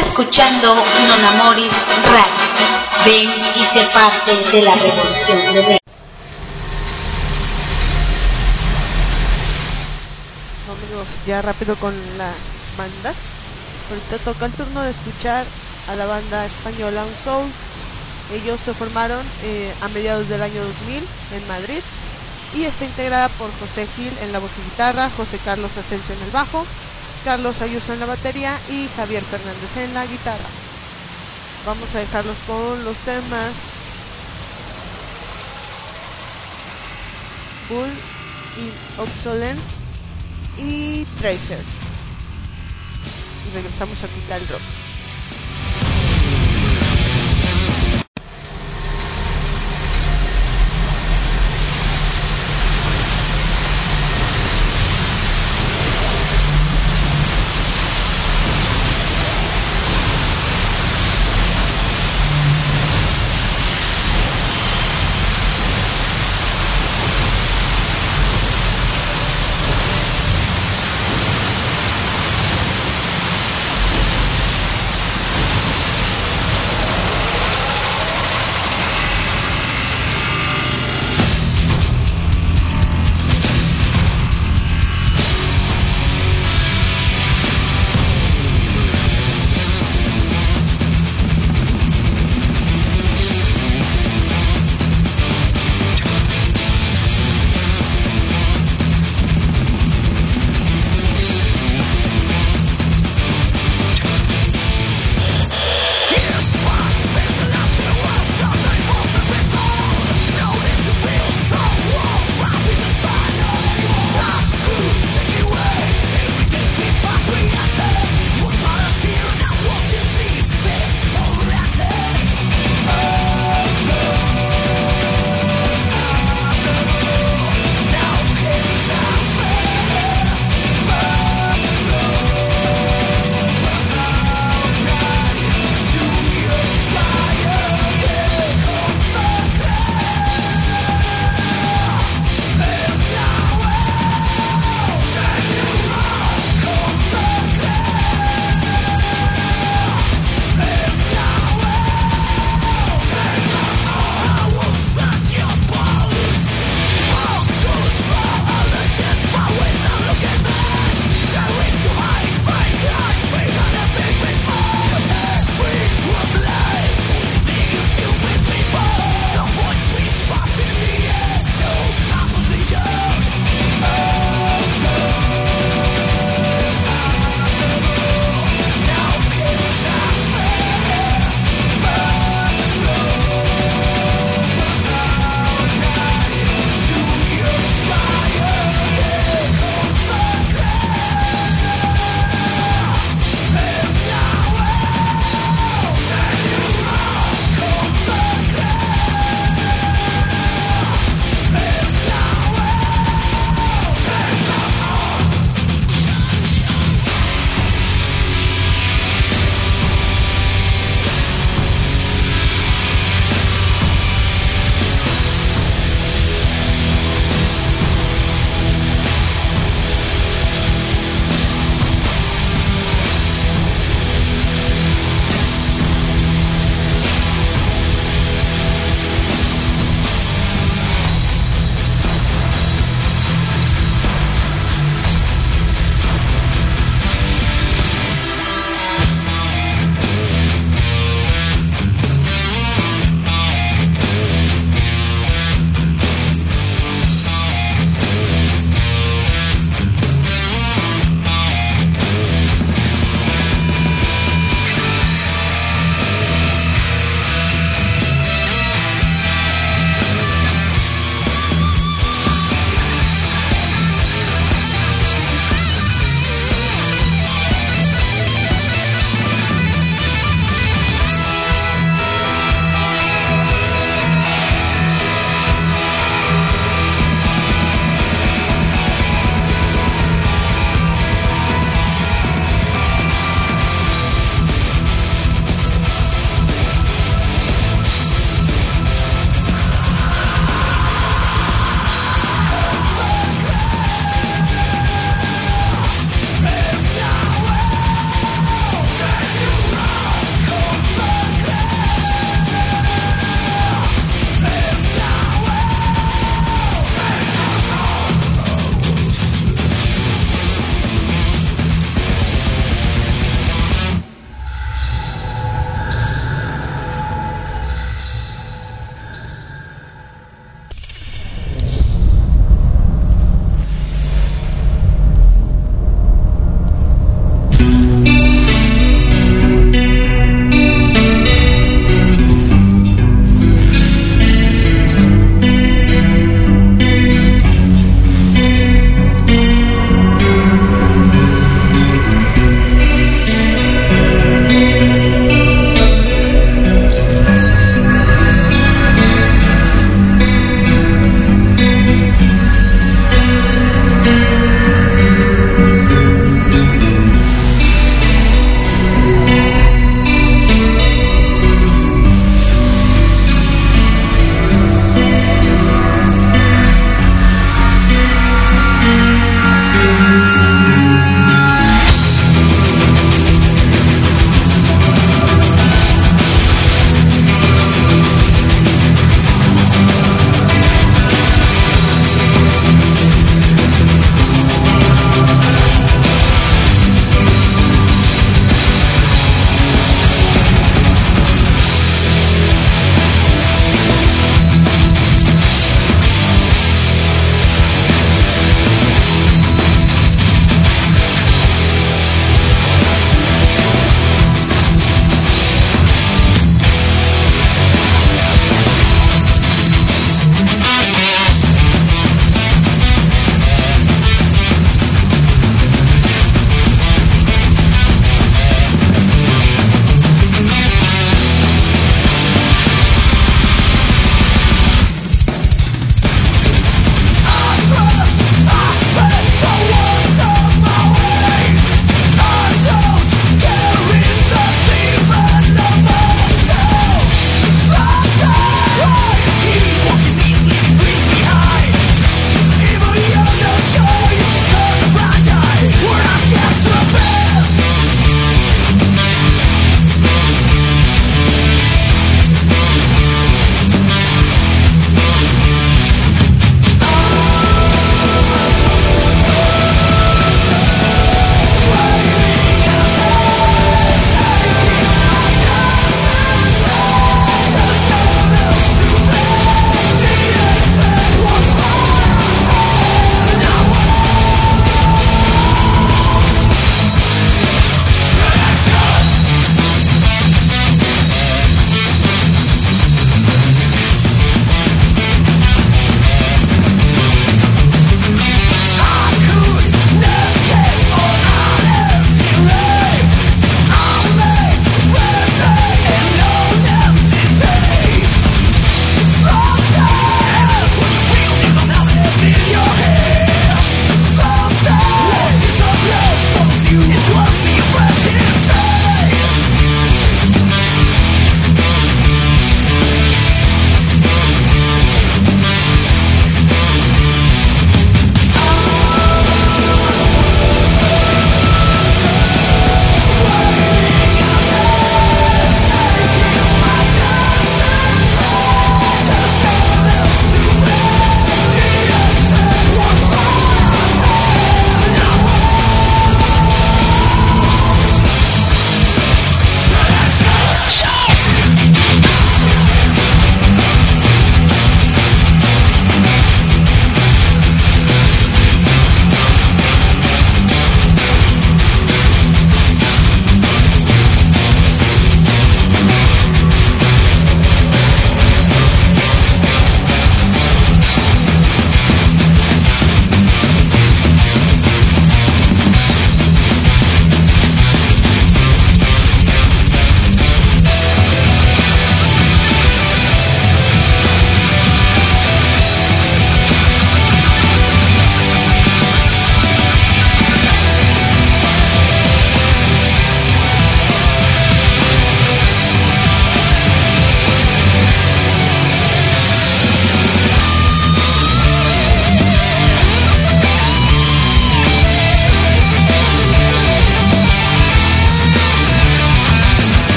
escuchando Non Amoris Radio. Ven y sé parte de la revolución de México. Vámonos ya rápido con las bandas. Ahorita toca el turno de escuchar a la banda española Unsoul. Ellos se formaron a mediados del año 2000 en Madrid y está integrada por José Gil en la voz y guitarra, José Carlos Asensio en el bajo, Carlos Ayuso en la batería y Javier Fernández en la guitarra. Vamos a dejarlos con los temas Bull in Obsolence y Tracer. Y regresamos a Quical Rock.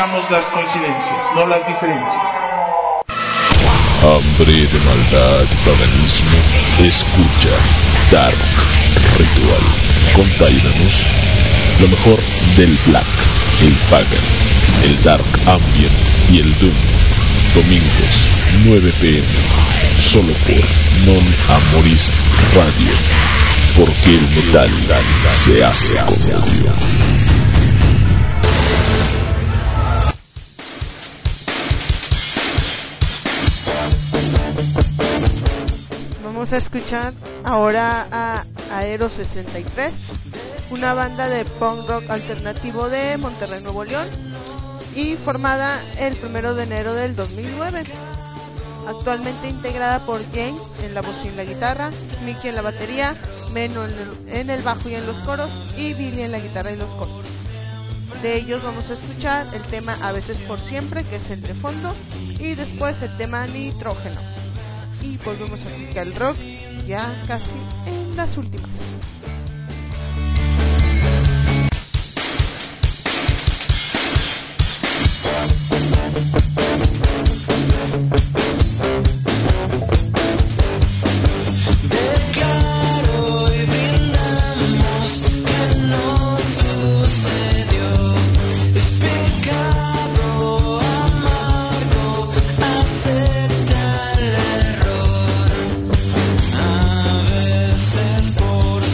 Buscamos las coincidencias, no las diferencias. Hambre de maldad y paganismo. Escucha Dark Ritual con Tyrannus. Lo mejor del Black, el Pagan, el Dark Ambient y el Doom. Domingos, 9 p.m. Solo por Non Amoris Radio. Porque el metal se hace con odio. Vamos a escuchar ahora a Aero 63, una banda de punk rock alternativo de Monterrey, Nuevo León, y formada el 1 de enero del 2009. Actualmente integrada por James en la voz y en la guitarra, Mickey en la batería, Meno en el bajo y en los coros, y Billy en la guitarra y los coros. De ellos vamos a escuchar el tema A veces por siempre, que es el de fondo, y después el tema Nitrógeno. Y volvemos a Quical Rock, ya casi en las últimas. Por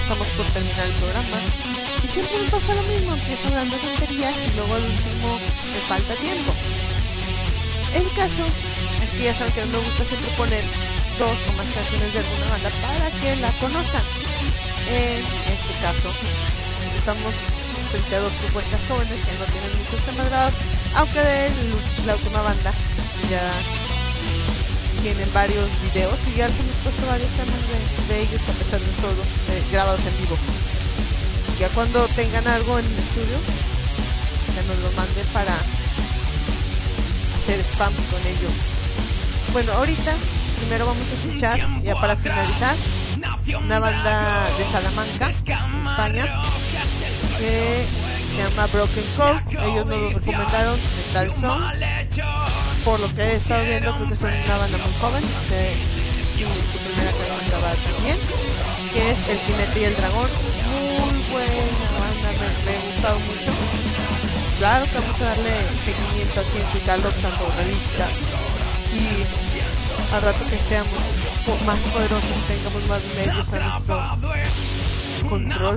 estamos por terminar el programa. Y siempre me pasa lo mismo, empiezo hablando tonterías y luego al último me falta tiempo. El caso es que ya saben que me gusta siempre poner 2 o más canciones de alguna banda para que la conozcan. En este caso, estamos frente a 2 propuestas jóvenes que no tienen muchos temas grabados, aunque de la última banda ya tienen varios videos y ya les hemos puesto varios temas de ellos a pesar de todo, grabados en vivo. Ya cuando tengan algo en el estudio, que nos lo manden para hacer spam con ellos. Bueno, ahorita primero vamos a escuchar, ya para finalizar, una banda de Salamanca, España, que se llama Broken Core. Ellos nos lo recomendaron de Tal Son. Por lo que he estado viendo, creo que son una banda muy joven, su primera canción grabada también, que es El Jinete y el Dragón. Muy buena banda, me ha gustado mucho. Claro que vamos a darle seguimiento aquí en Picalrock, tanto revista y al rato que seamos más poderosos, tengamos más medios a nuestro control.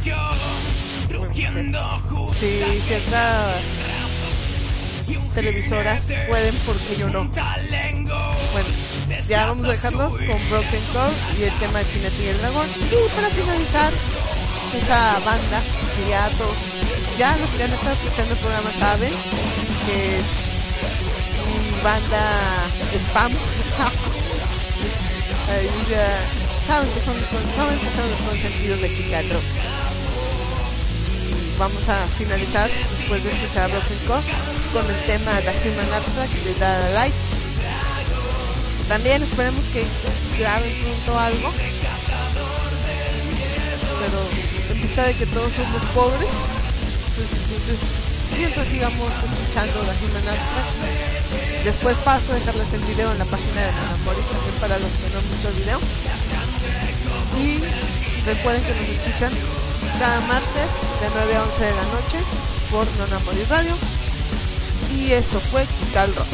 Si ciertas televisoras pueden, porque yo no. Bueno, ya vamos a dejarlos con Broken Core y el tema de Jinete y el Dragón. Y para finalizar, esa banda que ya todos, ya los que han estado escuchando el programa saben que es mi banda spam. Saben que son los consentidos de Picalrock. Vamos a finalizar después de escuchar a Broken Core con el tema The Human Abstract de Dada Light. También esperemos que graben pronto algo, pero en vista de que todos somos pobres, pues mientras sigamos escuchando The Human Abstract. Después paso a dejarles el video en la página de Monamoris también para los que no han visto el video. Y recuerden que nos escuchan cada martes de 9 a 11 de la noche por Nonamoris Radio. Y esto fue Picalrock.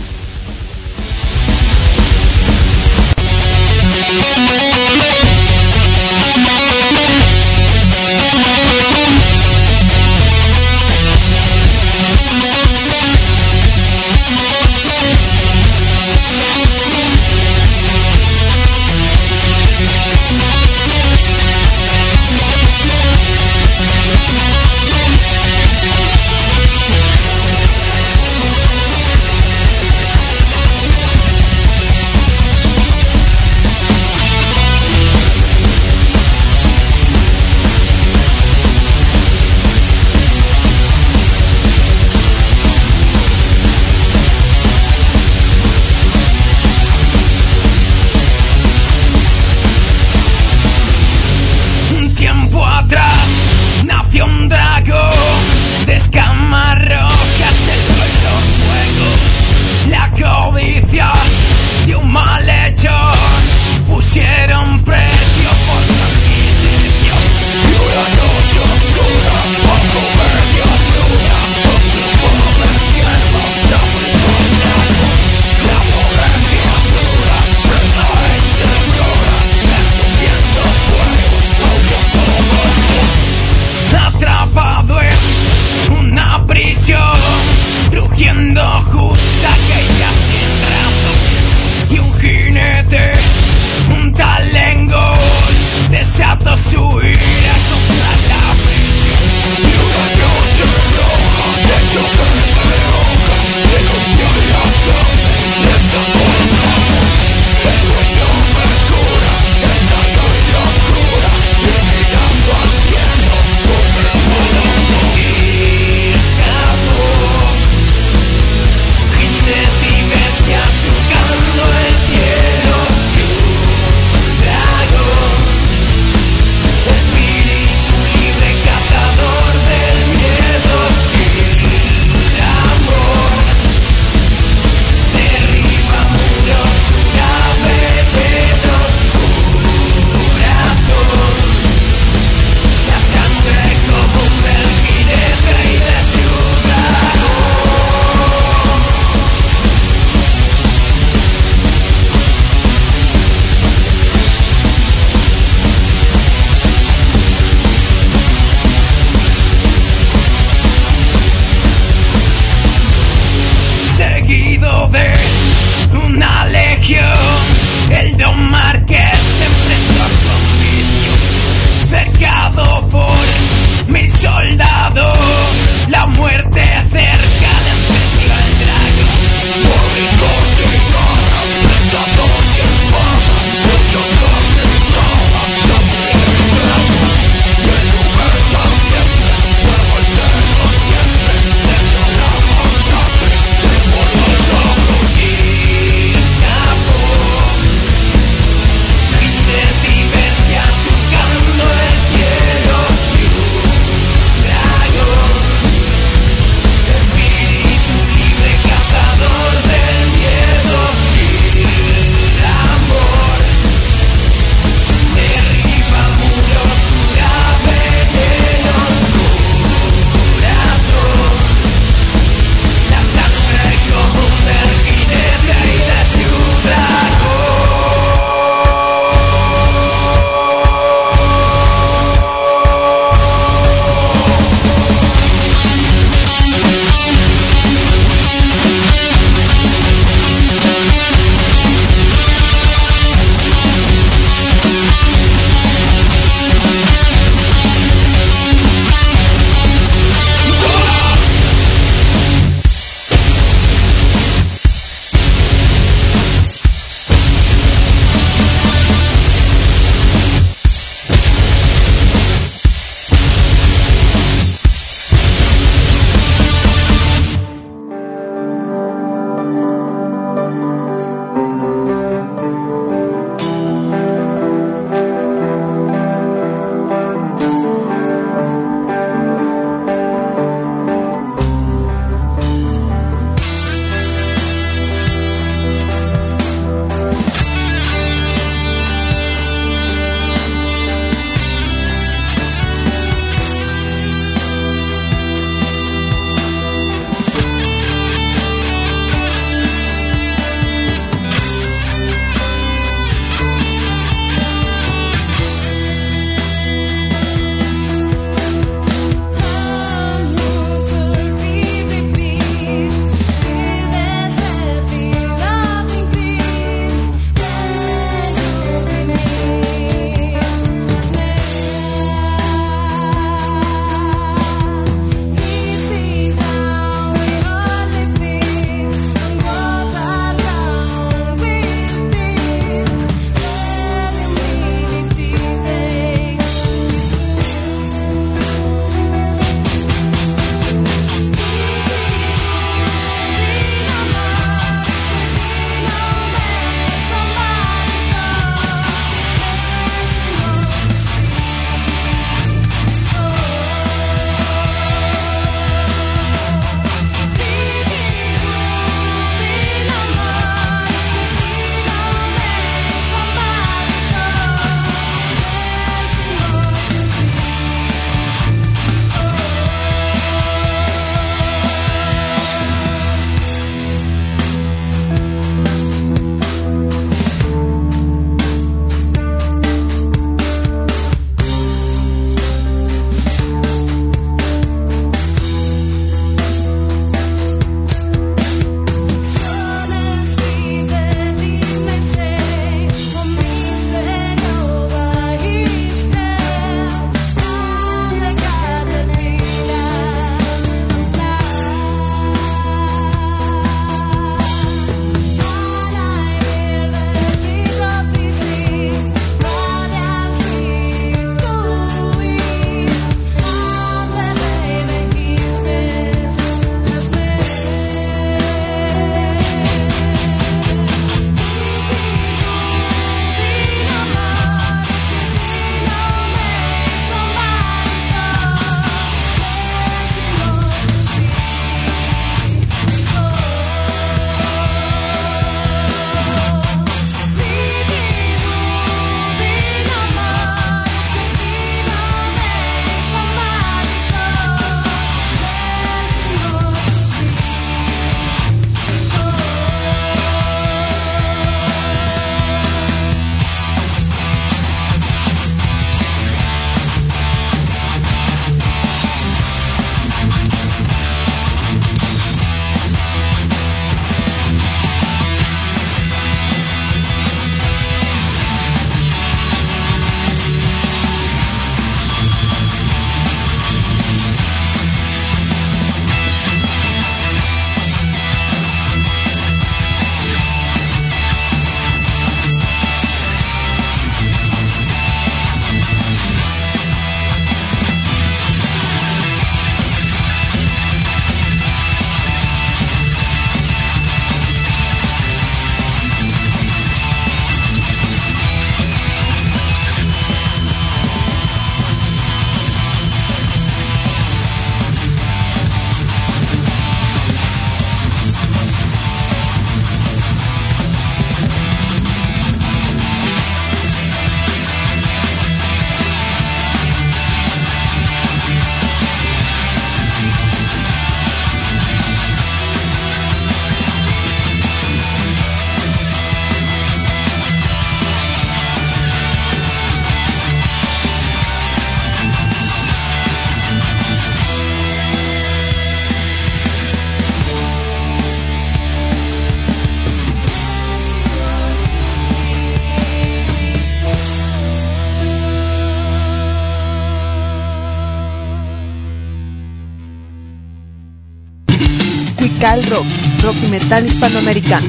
Quical Rock, rock y metal hispanoamericano.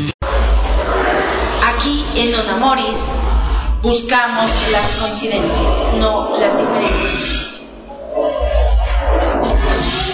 Aquí en Don Amoris buscamos las coincidencias, no las diferencias.